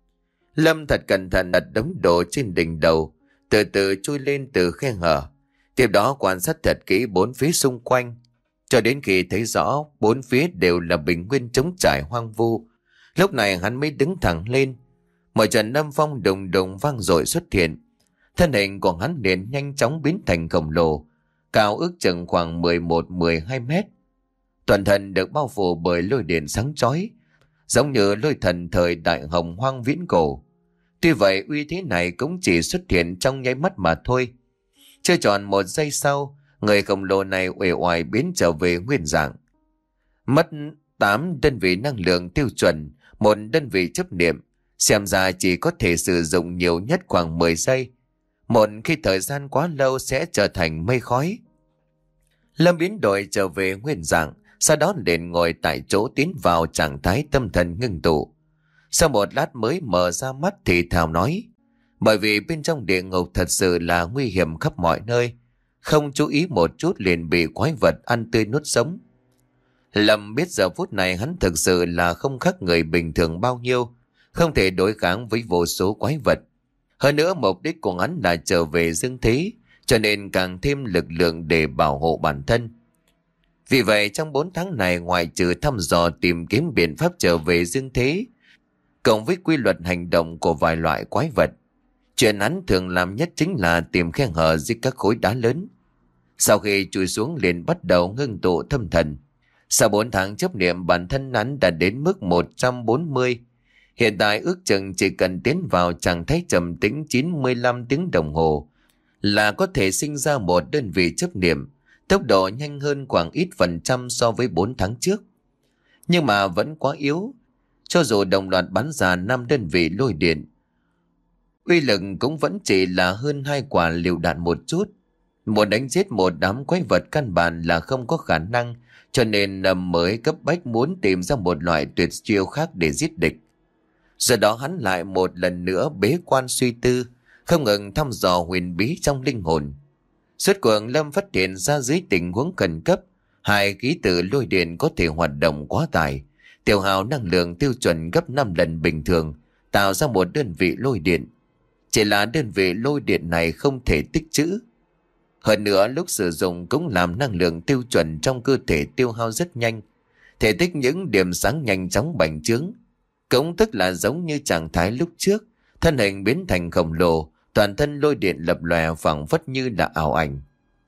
Lâm thật cẩn thận đặt đống đồ trên đỉnh đầu, từ từ chui lên từ khe hở. Tiếp đó quan sát thật kỹ bốn phía xung quanh, cho đến khi thấy rõ bốn phía đều là bình nguyên trống trải hoang vu. Lúc này hắn mới đứng thẳng lên. Một trận âm phong đùng đùng vang dội xuất hiện. Thân hình của hắn liền nhanh chóng biến thành khổng lồ, cao ước chừng khoảng mười một mười hai mét. Toàn thân được bao phủ bởi lôi điện sáng chói, giống như lôi thần thời đại hồng hoang viễn cổ. Tuy vậy uy thế này cũng chỉ xuất hiện trong nháy mắt mà thôi. Chưa tròn một giây sau, người khổng lồ này uể oải biến trở về nguyên dạng. Mất tám đơn vị năng lượng tiêu chuẩn, một đơn vị chấp niệm, xem ra chỉ có thể sử dụng nhiều nhất khoảng mười giây. Một khi thời gian quá lâu sẽ trở thành mây khói. Lâm biến đổi trở về nguyên dạng, sau đó liền ngồi tại chỗ tiến vào trạng thái tâm thần ngưng tụ. Sau một lát mới mở ra mắt thì thào nói, bởi vì bên trong địa ngục thật sự là nguy hiểm khắp mọi nơi, không chú ý một chút liền bị quái vật ăn tươi nuốt sống. Lâm biết giờ phút này hắn thực sự là không khác người bình thường bao nhiêu, không thể đối kháng với vô số quái vật. Hơn nữa mục đích của hắn là trở về dương thế, cho nên càng thêm lực lượng để bảo hộ bản thân. Vì vậy trong bốn tháng này, ngoài trừ thăm dò tìm kiếm biện pháp trở về dương thế, cộng với quy luật hành động của vài loại quái vật, chuyện hắn thường làm nhất chính là tìm khe hở dưới các khối đá lớn. Sau khi chui xuống liền bắt đầu ngưng tụ tâm thần. Sau bốn tháng chấp niệm, bản thân hắn đã đến mức một trăm bốn mươi. Hiện tại ước chừng chỉ cần tiến vào trạng thái trầm tĩnh chín mươi lăm tiếng đồng hồ là có thể sinh ra một đơn vị chấp niệm, tốc độ nhanh hơn khoảng ít phần trăm so với bốn tháng trước. Nhưng mà vẫn quá yếu. Cho dù đồng loạt bắn ra năm đơn vị lôi điện, uy lực cũng vẫn chỉ là hơn hai quả lựu đạn một chút. Muốn đánh giết một đám quái vật căn bản là không có khả năng, cho nên Lâm mới cấp bách muốn tìm ra một loại tuyệt chiêu khác để giết địch. Giờ đó hắn lại một lần nữa bế quan suy tư, không ngừng thăm dò huyền bí trong linh hồn. Suốt cuộc Lâm phát hiện ra dưới tình huống khẩn cấp, hai ký tự lôi điện có thể hoạt động quá tải, tiêu hao năng lượng tiêu chuẩn gấp năm lần bình thường, tạo ra một đơn vị lôi điện. Chỉ là đơn vị lôi điện này không thể tích trữ. Hơn nữa lúc sử dụng cũng làm năng lượng tiêu chuẩn trong cơ thể tiêu hao rất nhanh. Thể tích những điểm sáng nhanh chóng bành trướng. Cũng tức là giống như trạng thái lúc trước, thân hình biến thành khổng lồ, toàn thân lôi điện lập lòe phảng phất như là ảo ảnh.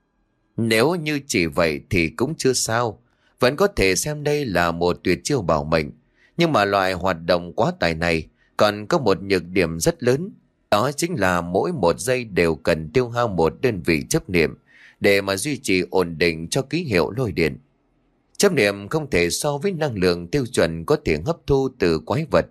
Nếu như chỉ vậy thì cũng chưa sao, vẫn có thể xem đây là một tuyệt chiêu bảo mệnh. Nhưng mà loại hoạt động quá tải này còn có một nhược điểm rất lớn. Đó chính là mỗi một giây đều cần tiêu hao một đơn vị chấp niệm để mà duy trì ổn định cho ký hiệu lôi điện. Chấp niệm không thể so với năng lượng tiêu chuẩn có thể hấp thu từ quái vật.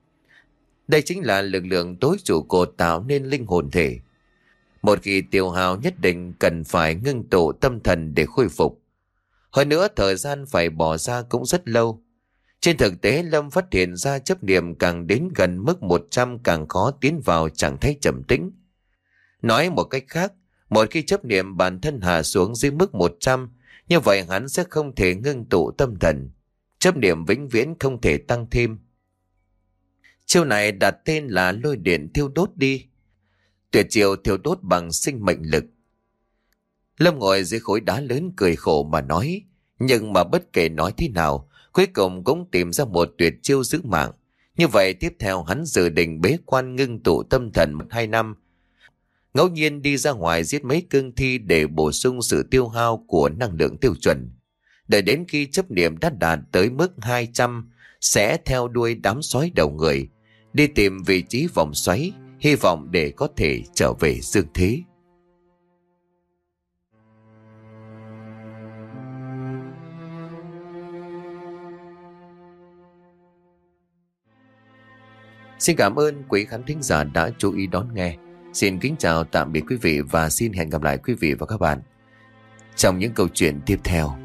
Đây chính là lực lượng tối trụ cột tạo nên linh hồn thể. Một khi tiêu hao nhất định cần phải ngưng tụ tâm thần để khôi phục. Hơn nữa thời gian phải bỏ ra cũng rất lâu. Trên thực tế Lâm phát hiện ra chấp niệm càng đến gần mức một trăm càng khó tiến vào trạng thái trầm tĩnh. Nói một cách khác, một khi chấp niệm bản thân hạ xuống dưới mức một trăm, như vậy hắn sẽ không thể ngưng tụ tâm thần. Chấp niệm vĩnh viễn không thể tăng thêm. Chiêu này đặt tên là lôi điện thiêu đốt đi. Tuyệt chiêu thiêu đốt bằng sinh mệnh lực. Lâm ngồi dưới khối đá lớn cười khổ mà nói. Nhưng mà bất kể nói thế nào, cuối cùng cũng tìm ra một tuyệt chiêu giữ mạng. Như vậy tiếp theo hắn dự định bế quan ngưng tụ tâm thần một hai năm. Ngẫu nhiên đi ra ngoài giết mấy cương thi để bổ sung sự tiêu hao của năng lượng tiêu chuẩn. Đợi đến khi chấp niệm đã đạt tới mức hai trăm, sẽ theo đuôi đám sói đầu người, đi tìm vị trí vòng xoáy, hy vọng để có thể trở về dương thế. Xin cảm ơn quý khán thính giả đã chú ý đón nghe. Xin kính chào tạm biệt quý vị và xin hẹn gặp lại quý vị và các bạn trong những câu chuyện tiếp theo.